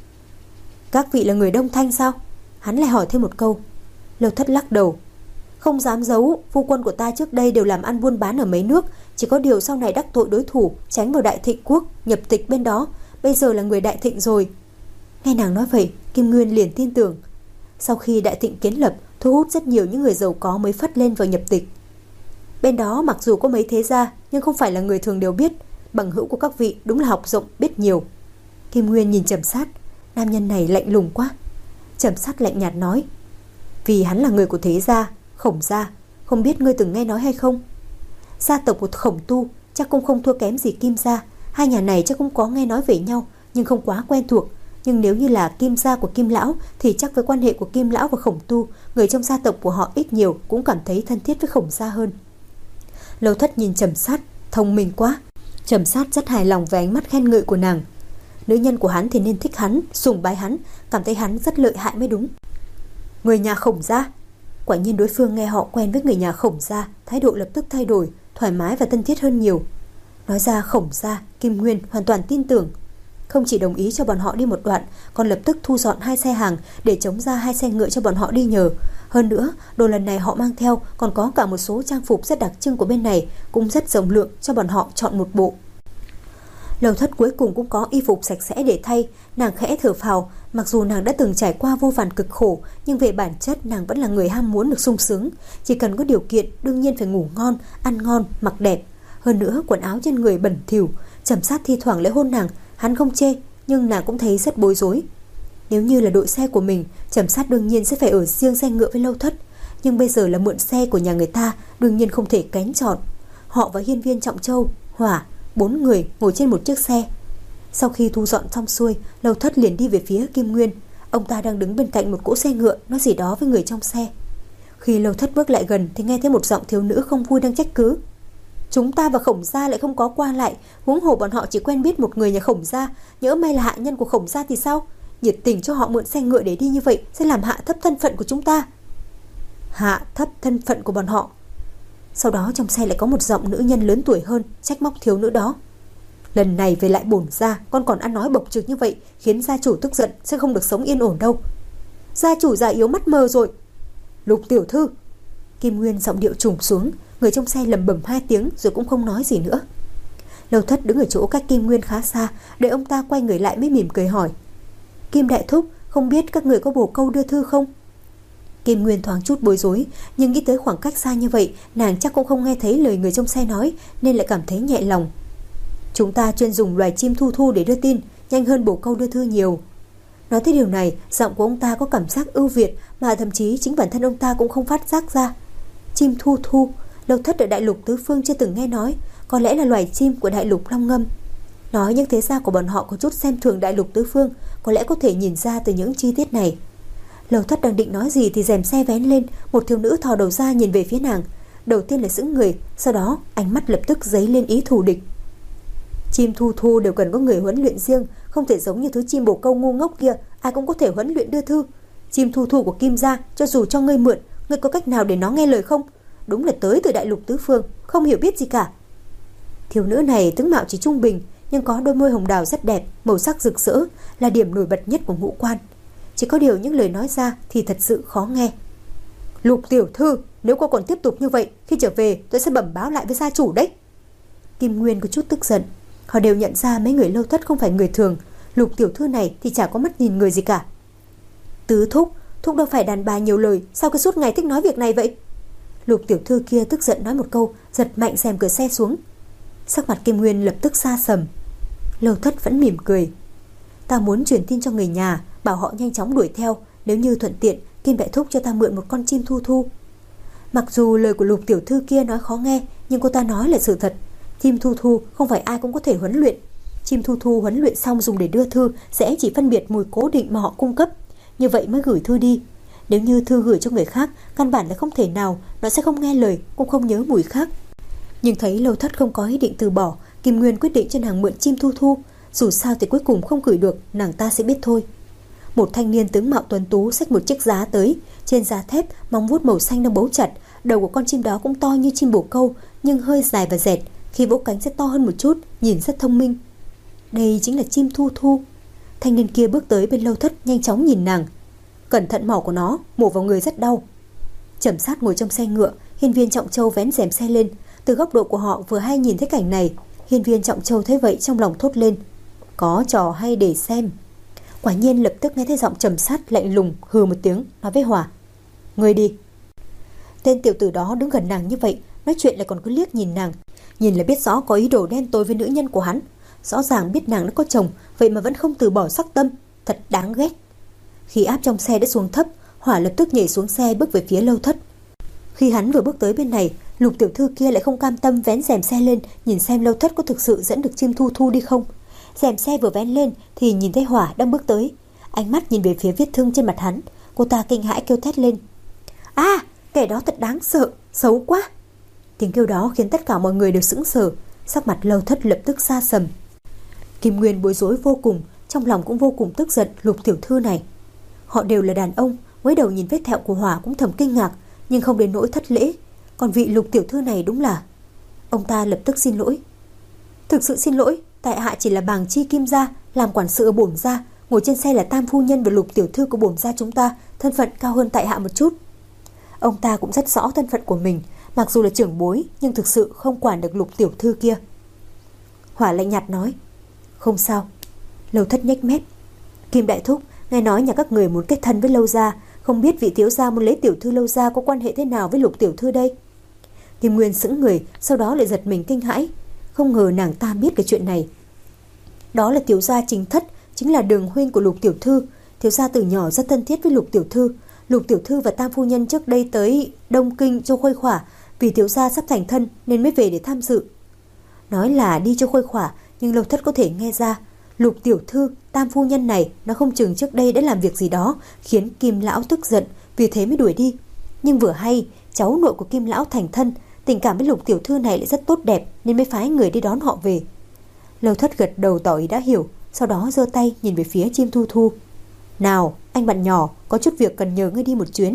"Các vị là người Đông Thanh sao?" Hắn lại hỏi thêm một câu. Lâu Thất lắc đầu. "Không dám giấu, phu quân của ta trước đây đều làm ăn buôn bán ở mấy nước, chỉ có điều sau này đắc tội đối thủ, tránh vào Đại Thịnh quốc, nhập tịch bên đó, bây giờ là người Đại Thịnh rồi." Nghe nàng nói vậy, Kim Nguyên liền tin tưởng. Sau khi Đại Thịnh kiến lập, thu hút rất nhiều những người giàu có mới phất lên vào nhập tịch. Bên đó mặc dù có mấy thế gia, nhưng không phải là người thường đều biết. Bằng hữu của các vị đúng là học rộng biết nhiều. Kim Nguyên nhìn Trầm Sát. Nam nhân này lạnh lùng quá. Trầm Sát lạnh nhạt nói. "Vì hắn là người của thế gia, Khổng gia, không biết ngươi từng nghe nói hay không? Gia tộc của Khổng Tu chắc cũng không thua kém gì Kim gia. Hai nhà này chắc cũng có nghe nói về nhau, nhưng không quá quen thuộc. Nhưng nếu như là Kim gia của Kim lão thì chắc với quan hệ của Kim lão và Khổng Tu, người trong gia tộc của họ ít nhiều cũng cảm thấy thân thiết với Khổng gia hơn." Lâu Thất nhìn Trầm Sát, thông minh quá. Trầm Sát rất hài lòng về ánh mắt khen ngợi của nàng. Nữ nhân của hắn thì nên thích hắn, sùng bái hắn, cảm thấy hắn rất lợi hại mới đúng. "Người nhà Khổng gia?" Quả nhiên đối phương nghe họ quen với người nhà Khổng gia, thái độ lập tức thay đổi, thoải mái và thân thiết hơn nhiều. Nói ra Khổng gia, Kim Nguyên hoàn toàn tin tưởng. Không chỉ đồng ý cho bọn họ đi một đoạn, còn lập tức thu dọn hai xe hàng để chống ra hai xe ngựa cho bọn họ đi nhờ. Hơn nữa, đồ lần này họ mang theo còn có cả một số trang phục rất đặc trưng của bên này, cũng rất rộng lượng cho bọn họ chọn một bộ. Lâu Thất cuối cùng cũng có y phục sạch sẽ để thay, nàng khẽ thở phào. Mặc dù nàng đã từng trải qua vô vàn cực khổ, nhưng về bản chất nàng vẫn là người ham muốn được sung sướng. Chỉ cần có điều kiện, đương nhiên phải ngủ ngon, ăn ngon, mặc đẹp. Hơn nữa quần áo trên người bẩn thỉu. Trầm Sát thi thoảng lại hôn nàng, hắn không chê, nhưng nàng cũng thấy rất bối rối. Nếu như là đội xe của mình, Trầm Sát đương nhiên sẽ phải ở riêng xe ngựa với Lâu Thất. Nhưng bây giờ là mượn xe của nhà người ta, đương nhiên không thể kén chọn. Họ và Hiên Viên Trọng Châu, Hỏa, bốn người ngồi trên một chiếc xe. Sau khi thu dọn xong xuôi, Lâu Thất liền đi về phía Kim Nguyên. Ông ta đang đứng bên cạnh một cỗ xe ngựa, nói gì đó với người trong xe. Khi Lâu Thất bước lại gần thì nghe thấy một giọng thiếu nữ không vui đang trách cứ. "Chúng ta và Khổng gia lại không có qua lại, huống hồ bọn họ chỉ quen biết một người nhà Khổng gia, nhỡ may là hạ nhân của Khổng gia thì sao? Nhiệt tình cho họ mượn xe ngựa để đi như vậy sẽ làm hạ thấp thân phận của chúng ta." Hạ thấp thân phận của bọn họ? Sau đó trong xe lại có một giọng nữ nhân lớn tuổi hơn trách móc thiếu nữ đó. "Lần này về lại bổn gia, con còn ăn nói bộc trực như vậy, khiến gia chủ tức giận, sẽ không được sống yên ổn đâu." "Gia chủ già yếu mắt mờ rồi." "Lục tiểu thư." Kim Nguyên giọng điệu trùng xuống, người trong xe lẩm bẩm hai tiếng rồi cũng không nói gì nữa. Lâu Thất đứng ở chỗ cách Kim Nguyên khá xa, đợi ông ta quay người lại mới mỉm cười hỏi: Kim đại thúc, không biết các người có bồ câu đưa thư không? Kim Nguyên thoáng chút bối rối, nhưng nghĩ tới khoảng cách xa như vậy, nàng chắc cũng không nghe thấy lời người trong xe nói, nên lại cảm thấy nhẹ lòng. Chúng ta chuyên dùng loài chim thu thu để đưa tin, nhanh hơn bồ câu đưa thư nhiều. Nói tới điều này, giọng của ông ta có cảm giác ưu việt mà thậm chí chính bản thân ông ta cũng không phát giác ra. Chim thu thu, Lâu Thất ở đại lục tứ phương chưa từng nghe nói, có lẽ là loài chim của đại lục Long Ngâm. Nói những thế gia của bọn họ có chút xem thường đại lục tứ phương, có lẽ có thể nhìn ra từ những chi tiết này. Lâu Thất đang định nói gì thì rèm xe vén lên, một thiếu nữ thò đầu ra nhìn về phía nàng. Đầu tiên là sững người, sau đó ánh mắt lập tức dấy lên ý thù địch. Chim thu thu đều cần có người huấn luyện riêng, không thể giống như thứ chim bồ câu ngu ngốc kia, ai cũng có thể huấn luyện đưa thư. Chim thu thu của Kim gia, cho dù cho ngươi mượn, ngươi có cách nào để nó nghe lời không? Đúng là tới từ đại lục tứ phương, không hiểu biết gì cả. Thiếu nữ này tướng mạo chỉ trung bình, nhưng có đôi môi hồng đào rất đẹp, màu sắc rực rỡ, là điểm nổi bật nhất của ngũ quan. Chỉ có điều những lời nói ra thì thật sự khó nghe. Lục tiểu thư, nếu cô còn tiếp tục như vậy, khi trở về tôi sẽ bẩm báo lại với gia chủ đấy. Kim Nguyên có chút tức giận. Họ đều nhận ra mấy người Lâu Thất không phải người thường, Lục tiểu thư này thì chả có mắt nhìn người gì cả. Tứ thúc, thúc đâu phải đàn bà nhiều lời, sao cứ suốt ngày thích nói việc này vậy? Lục tiểu thư kia tức giận nói một câu, giật mạnh rèm cửa xe xuống. Sắc mặt Kim Nguyên lập tức xa sầm. Lâu Thất vẫn mỉm cười. Ta muốn truyền tin cho người nhà, bảo họ nhanh chóng đuổi theo, nếu như thuận tiện, Kim đại thúc cho ta mượn một con chim thu thu. Mặc dù lời của Lục tiểu thư kia nói khó nghe, nhưng cô ta nói là sự thật. Chim thu thu không phải ai cũng có thể huấn luyện. Chim thu thu huấn luyện xong dùng để đưa thư sẽ chỉ phân biệt mùi cố định mà họ cung cấp, như vậy mới gửi thư đi. Nếu như thư gửi cho người khác, căn bản là không thể nào, nó sẽ không nghe lời, cũng không nhớ mùi khác. Nhưng thấy Lâu Thất không có ý định từ bỏ, Kim Nguyên quyết định cho nàng mượn chim thu thu. Dù sao thì cuối cùng không gửi được, nàng ta sẽ biết thôi. Một thanh niên tướng mạo tuấn tú xách một chiếc giá tới, trên giá thép móng vuốt màu xanh đang bấu chặt. Đầu của con chim đó cũng to như chim bồ câu, nhưng hơi dài và dẹt, khi vỗ cánh sẽ to hơn một chút, nhìn rất thông minh. Đây chính là chim thu thu. Thanh niên kia bước tới bên Lâu Thất, nhanh chóng nhìn nàng. Cẩn thận mỏ của nó, mổ vào người rất đau. Trầm Sát ngồi trong xe ngựa, Hiên Viên Trọng Châu vén rèm xe lên. Từ góc độ của họ vừa hay nhìn thấy cảnh này, Hiên Viên Trọng Châu thấy vậy trong lòng thốt lên: có trò hay để xem. Quả nhiên lập tức nghe thấy giọng Trầm Sát lạnh lùng hừ một tiếng, nói với Hỏa: người đi. Tên tiểu tử đó đứng gần nàng như vậy, nói chuyện lại còn cứ liếc nhìn nàng, nhìn là biết rõ có ý đồ đen tối với nữ nhân của hắn. Rõ ràng biết nàng đã có chồng, vậy mà vẫn không từ bỏ sắc tâm, thật đáng ghét. Khi áp trong xe đã xuống thấp, Hỏa lập tức nhảy xuống xe bước về phía Lâu Thất. Khi hắn vừa bước tới bên này, Lục tiểu thư kia lại không cam tâm vén rèm xe lên, nhìn xem Lâu Thất có thực sự dẫn được chim thu thu đi không. Rèm xe vừa vén lên thì nhìn thấy Hỏa đang bước tới, ánh mắt nhìn về phía vết thương trên mặt hắn. Cô ta kinh hãi kêu thét lên: a à, kẻ đó thật đáng sợ, xấu quá. Tiếng kêu đó khiến tất cả mọi người đều sững sờ, sắc mặt Lâu Thất lập tức xa sầm. Kim Nguyên bối rối vô cùng, trong lòng cũng vô cùng tức giận Lục tiểu thư này. Họ đều là đàn ông, mới đầu nhìn vết thẹo của Hỏa cũng thầm kinh ngạc, nhưng không đến nỗi thất lễ. Còn vị Lục tiểu thư này đúng là... Ông ta lập tức xin lỗi. Thực sự xin lỗi, tại hạ chỉ là bàng chi Kim gia, làm quản sự ở bổn gia, ngồi trên xe là tam phu nhân và Lục tiểu thư của bổn gia chúng ta, thân phận cao hơn tại hạ một chút. Ông ta cũng rất rõ thân phận của mình, mặc dù là trưởng bối nhưng thực sự không quản được Lục tiểu thư kia. Hỏa lạnh nhạt nói: không sao. Lâu Thất nhếch mép: Kim đại thúc, nghe nói nhà các người muốn kết thân với Lâu gia, không biết vị thiếu gia muốn lấy tiểu thư Lâu gia có quan hệ thế nào với Lục tiểu thư đây? Kim Nguyên sững người, sau đó lại giật mình kinh hãi, không ngờ nàng ta biết cái chuyện này. Đó là thiếu gia chính thất, chính là đường huynh của Lục tiểu thư. Thiếu gia từ nhỏ rất thân thiết với Lục tiểu thư. Lục tiểu thư và tam phu nhân trước đây tới Đông Kinh cho khuây khỏa, vì thiếu gia sắp thành thân nên mới về để tham dự. Nói là đi cho khuây khỏa, nhưng Lâu Thất có thể nghe ra Lục tiểu thư, tam phu nhân này nó không chừng trước đây đã làm việc gì đó khiến Kim lão tức giận, vì thế mới đuổi đi. Nhưng vừa hay cháu nội của Kim lão thành thân, tình cảm với Lục tiểu thư này lại rất tốt đẹp, nên mới phái người đi đón họ về. Lâu Thất gật đầu tỏ ý đã hiểu, sau đó giơ tay nhìn về phía chim thu thu: nào, anh bạn nhỏ, có chút việc cần nhờ ngươi đi một chuyến.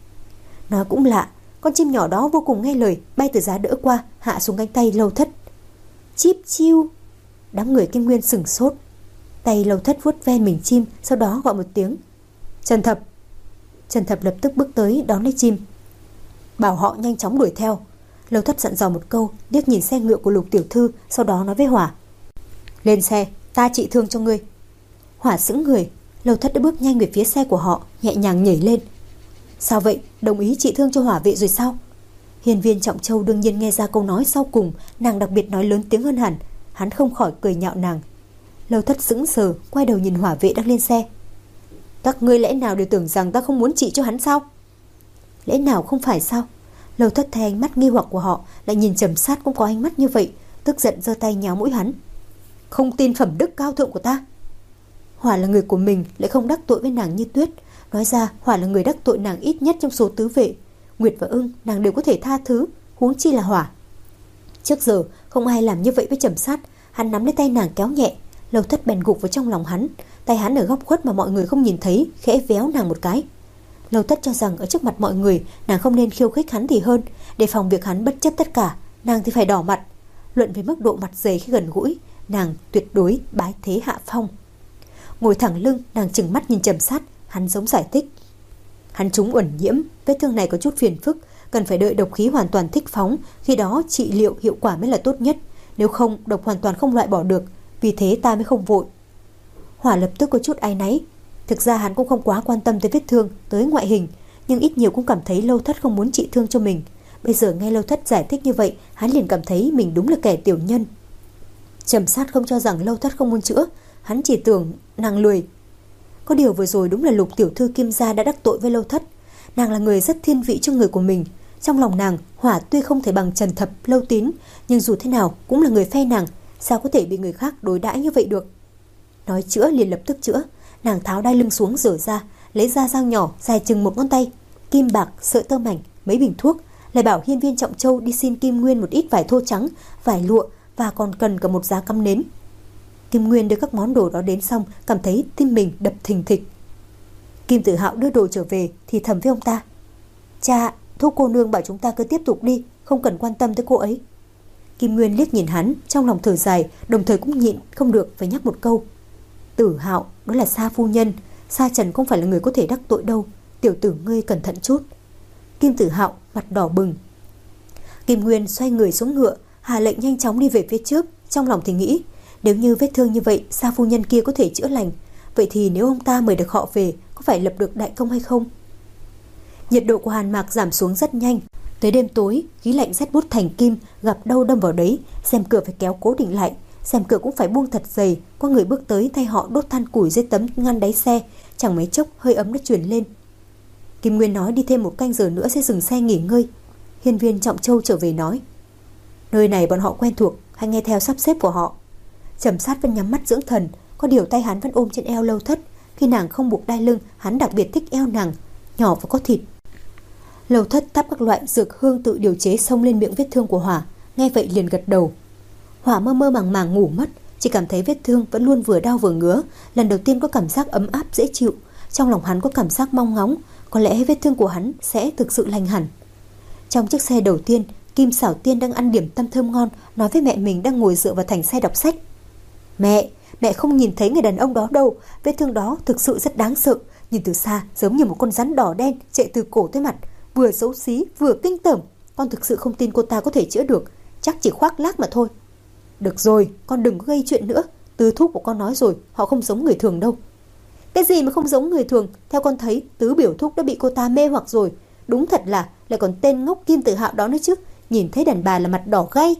Nói cũng lạ, con chim nhỏ đó vô cùng nghe lời, bay từ giá đỡ qua, hạ xuống cánh tay Lâu Thất. Chíp chiu. Đám người Kim Nguyên sửng sốt. Tay Lâu Thất vuốt ve mình chim, sau đó gọi một tiếng: Trần Thập. Trần Thập lập tức bước tới đón lấy chim, bảo họ nhanh chóng đuổi theo. Lâu Thất dặn dò một câu, liếc nhìn xe ngựa của Lục tiểu thư, sau đó nói với Hỏa: lên xe, ta trị thương cho ngươi. Hỏa sững người. Lâu Thất đã bước nhanh về phía xe của họ, nhẹ nhàng nhảy lên. Sao vậy, đồng ý trị thương cho Hỏa vệ rồi sao? Hiên Viên Trọng Châu đương nhiên nghe ra câu nói sau cùng, nàng đặc biệt nói lớn tiếng hơn hẳn. Hắn không khỏi cười nhạo nàng. Lâu Thất sững sờ, quay đầu nhìn Hỏa vệ đang lên xe. Các ngươi lẽ nào đều tưởng rằng ta không muốn trị cho hắn sao? Lẽ nào không phải sao? Lâu Thất thấy ánh mắt nghi hoặc của họ, lại nhìn Trầm Sát cũng có ánh mắt như vậy, tức giận giơ tay nhéo mũi hắn. Không tin phẩm đức cao thượng của ta. Hỏa là người của mình, lại không đắc tội với nàng như Tuyết. Nói ra Hỏa là người đắc tội nàng ít nhất trong số tứ vệ. Nguyệt và Ưng nàng đều có thể tha thứ, huống chi là Hỏa. Trước giờ không ai làm như vậy với Trầm Sát. Hắn nắm lấy tay nàng kéo nhẹ. Lâu Thất bèn gục vào trong lòng hắn. Tay hắn ở góc khuất mà mọi người không nhìn thấy, khẽ véo nàng một cái. Lâu Thất cho rằng ở trước mặt mọi người nàng không nên khiêu khích hắn thì hơn, để phòng việc hắn bất chấp tất cả, nàng thì phải đỏ mặt. Luận về mức độ mặt dày khi gần gũi, nàng tuyệt đối bái thế hạ phong. Ngồi thẳng lưng, nàng trừng mắt nhìn Trầm Sát. Hắn giống giải thích: hắn trúng uẩn nhiễm, vết thương này có chút phiền phức, cần phải đợi độc khí hoàn toàn thích phóng, khi đó trị liệu hiệu quả mới là tốt nhất, nếu không độc hoàn toàn không loại bỏ được, vì thế ta mới không vội. Hỏa lập tức có chút áy náy. Thực ra hắn cũng không quá quan tâm tới vết thương, tới ngoại hình, nhưng ít nhiều cũng cảm thấy Lâu Thất không muốn trị thương cho mình. Bây giờ nghe Lâu Thất giải thích như vậy, hắn liền cảm thấy mình đúng là kẻ tiểu nhân. Trầm Sát không cho rằng Lâu Thất không muốn chữa, hắn chỉ tưởng nàng lười. Có điều vừa rồi đúng là Lục tiểu thư Kim gia đã đắc tội với Lâu Thất. Nàng là người rất thiên vị cho người của mình. Trong lòng nàng, Hỏa tuy không thể bằng Trần Thập, Lâu Tín, nhưng dù thế nào cũng là người phe nàng, sao có thể bị người khác đối đãi như vậy được. Nói chữa liền lập tức chữa. Nàng tháo đai lưng xuống rửa ra, lấy ra dao nhỏ dài chừng một ngón tay, kim bạc, sợi tơ mảnh, mấy bình thuốc, lại bảo Hiên Viên Trọng Châu đi xin Kim Nguyên một ít vải thô trắng, vải lụa và còn cần cả một giá cắm nến. Kim Nguyên đưa các món đồ đó đến xong, cảm thấy tim mình đập thình thịch. Kim Tử Hạo đưa đồ trở về thì thầm với ông ta: cha, Thúc cô nương bảo chúng ta cứ tiếp tục đi, không cần quan tâm tới cô ấy. Kim Nguyên liếc nhìn hắn, trong lòng thở dài, đồng thời cũng nhịn không được phải nhắc một câu: Tử Hạo, đó là Sa phu nhân, Sa Trần không phải là người có thể đắc tội đâu, tiểu tử ngươi cẩn thận chút. Kim Tử Hạo mặt đỏ bừng. Kim Nguyên xoay người xuống ngựa, hạ lệnh nhanh chóng đi về phía trước, trong lòng thì nghĩ, nếu như vết thương như vậy Sa phu nhân kia có thể chữa lành, vậy thì nếu ông ta mời được họ về, có phải lập được đại công hay không? Nhiệt độ của Hàn Mạc giảm xuống rất nhanh. Tới đêm tối, khí lạnh rét buốt thành kim, gặp đâu đâm vào đấy, rèm cửa phải kéo cố định lại, rèm cửa cũng phải buông thật dày. Có người bước tới thay họ đốt than củi dưới tấm ngăn đáy xe, chẳng mấy chốc hơi ấm đã truyền lên. Kim Nguyên nói đi thêm một canh giờ nữa sẽ dừng xe nghỉ ngơi. Hiên Viên Trọng Châu trở về nói: nơi này bọn họ quen thuộc, hãy nghe theo sắp xếp của họ. Trầm Sát vẫn nhắm mắt dưỡng thần, có điều tay hắn vẫn ôm trên eo Lâu Thất. Khi nàng không buộc đai lưng, hắn đặc biệt thích eo nàng, nhỏ và có thịt. Lâu Thất tắp các loại dược hương tự điều chế xông lên miệng vết thương của Hỏa, nghe vậy liền gật đầu. Hỏa mơ mơ màng màng ngủ mất, chỉ cảm thấy vết thương vẫn luôn vừa đau vừa ngứa, lần đầu tiên có cảm giác ấm áp dễ chịu. Trong lòng hắn có cảm giác mong ngóng, có lẽ vết thương của hắn sẽ thực sự lành hẳn. Trong chiếc xe đầu tiên, Kim Xảo Tiên đang ăn điểm tâm thơm ngon, nói với mẹ mình đang ngồi dựa vào thành xe đọc sách: Mẹ, mẹ không nhìn thấy người đàn ông đó đâu, vết thương đó thực sự rất đáng sợ, nhìn từ xa giống như một con rắn đỏ đen chạy từ cổ tới mặt, vừa xấu xí vừa kinh tởm. Con thực sự không tin cô ta có thể chữa được, chắc chỉ khoác lác mà thôi. Được rồi, con đừng có gây chuyện nữa, Tứ thúc của con nói rồi, họ không giống người thường đâu. Cái gì mà không giống người thường? Theo con thấy Tứ biểu thúc đã bị cô ta mê hoặc rồi. Đúng thật là lại còn tên ngốc Kim Tử Hạo đó nữa chứ, nhìn thấy đàn bà là mặt đỏ gay.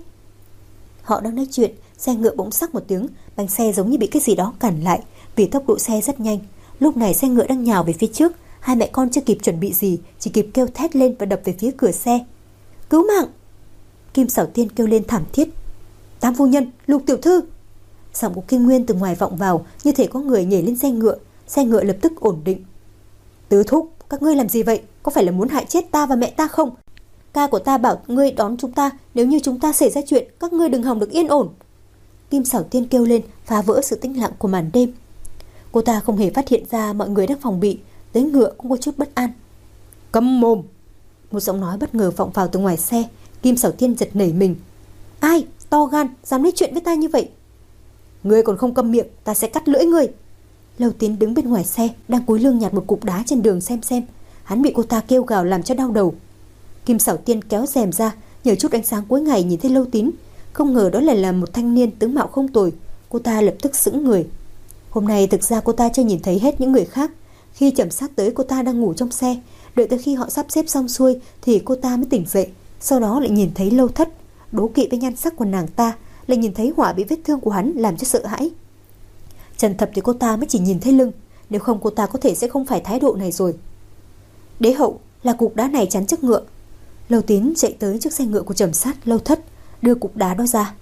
Họ đang nói chuyện, xe ngựa bỗng sắc một tiếng, bánh xe giống như bị cái gì đó cản lại, vì tốc độ xe rất nhanh. Lúc này xe ngựa đang nhào về phía trước, hai mẹ con chưa kịp chuẩn bị gì, chỉ kịp kêu thét lên và đập về phía cửa xe. Cứu mạng! Kim Xảo Tiên kêu lên thảm thiết. Tam phu nhân, Lục tiểu thư! Giọng của Kim Nguyên từ ngoài vọng vào, như thể có người nhảy lên xe ngựa. Xe ngựa lập tức ổn định. Tứ thúc, các ngươi làm gì vậy? Có phải là muốn hại chết ta và mẹ ta không? Ca của ta bảo ngươi đón chúng ta, nếu như chúng ta xảy ra chuyện, các ngươi đừng hòng được yên ổn. Kim Xảo Tiên kêu lên, phá vỡ sự tĩnh lặng của màn đêm. Cô ta không hề phát hiện ra mọi người đang phòng bị, tới ngựa cũng có chút bất an. Câm mồm! Một giọng nói bất ngờ vọng vào từ ngoài xe. Kim Xảo Tiên giật nảy mình. Ai? To gan, dám nói chuyện với ta như vậy? Ngươi còn không câm miệng, ta sẽ cắt lưỡi ngươi. Lâu Tiến đứng bên ngoài xe, đang cúi lưng nhặt một cục đá trên đường xem xem. Hắn bị cô ta kêu gào làm cho đau đầu. Kim Xảo Tiên kéo rèm ra, Nhờ chút ánh sáng cuối ngày nhìn thấy Lâu Tín, không ngờ đó lại là một thanh niên tướng mạo không tồi. Cô ta lập tức sững người. Hôm nay thực ra cô ta chưa nhìn thấy hết những người khác. Khi Trầm Sát tới, cô ta đang ngủ trong xe. Đợi tới khi họ sắp xếp xong xuôi thì cô ta mới tỉnh dậy. Sau đó lại nhìn thấy Lâu Thất. Đố kỵ với nhan sắc của nàng ta, lại nhìn thấy họa bị vết thương của hắn làm cho sợ hãi. Trần Thập thì cô ta mới chỉ nhìn thấy lưng, nếu không cô ta có thể sẽ không phải thái độ này rồi. Đế hậu, là cục đá này chắn trước ngựa. Lâu Tín chạy tới trước xe ngựa của Trầm Sát, Lâu Thất, đưa cục đá đó ra.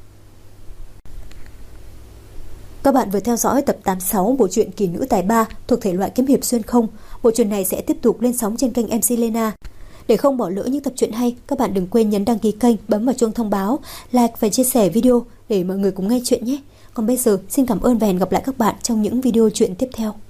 Các bạn vừa theo dõi tập tám mươi sáu bộ truyện Kỳ Nữ Tài Ba thuộc thể loại kiếm hiệp xuyên không. Bộ truyện này sẽ tiếp tục lên sóng trên kênh em xê Lena. Để không bỏ lỡ những tập truyện hay, các bạn đừng quên nhấn đăng ký kênh, bấm vào chuông thông báo, like và chia sẻ video để mọi người cùng nghe chuyện nhé. Còn bây giờ, xin cảm ơn và hẹn gặp lại các bạn trong những video truyện tiếp theo.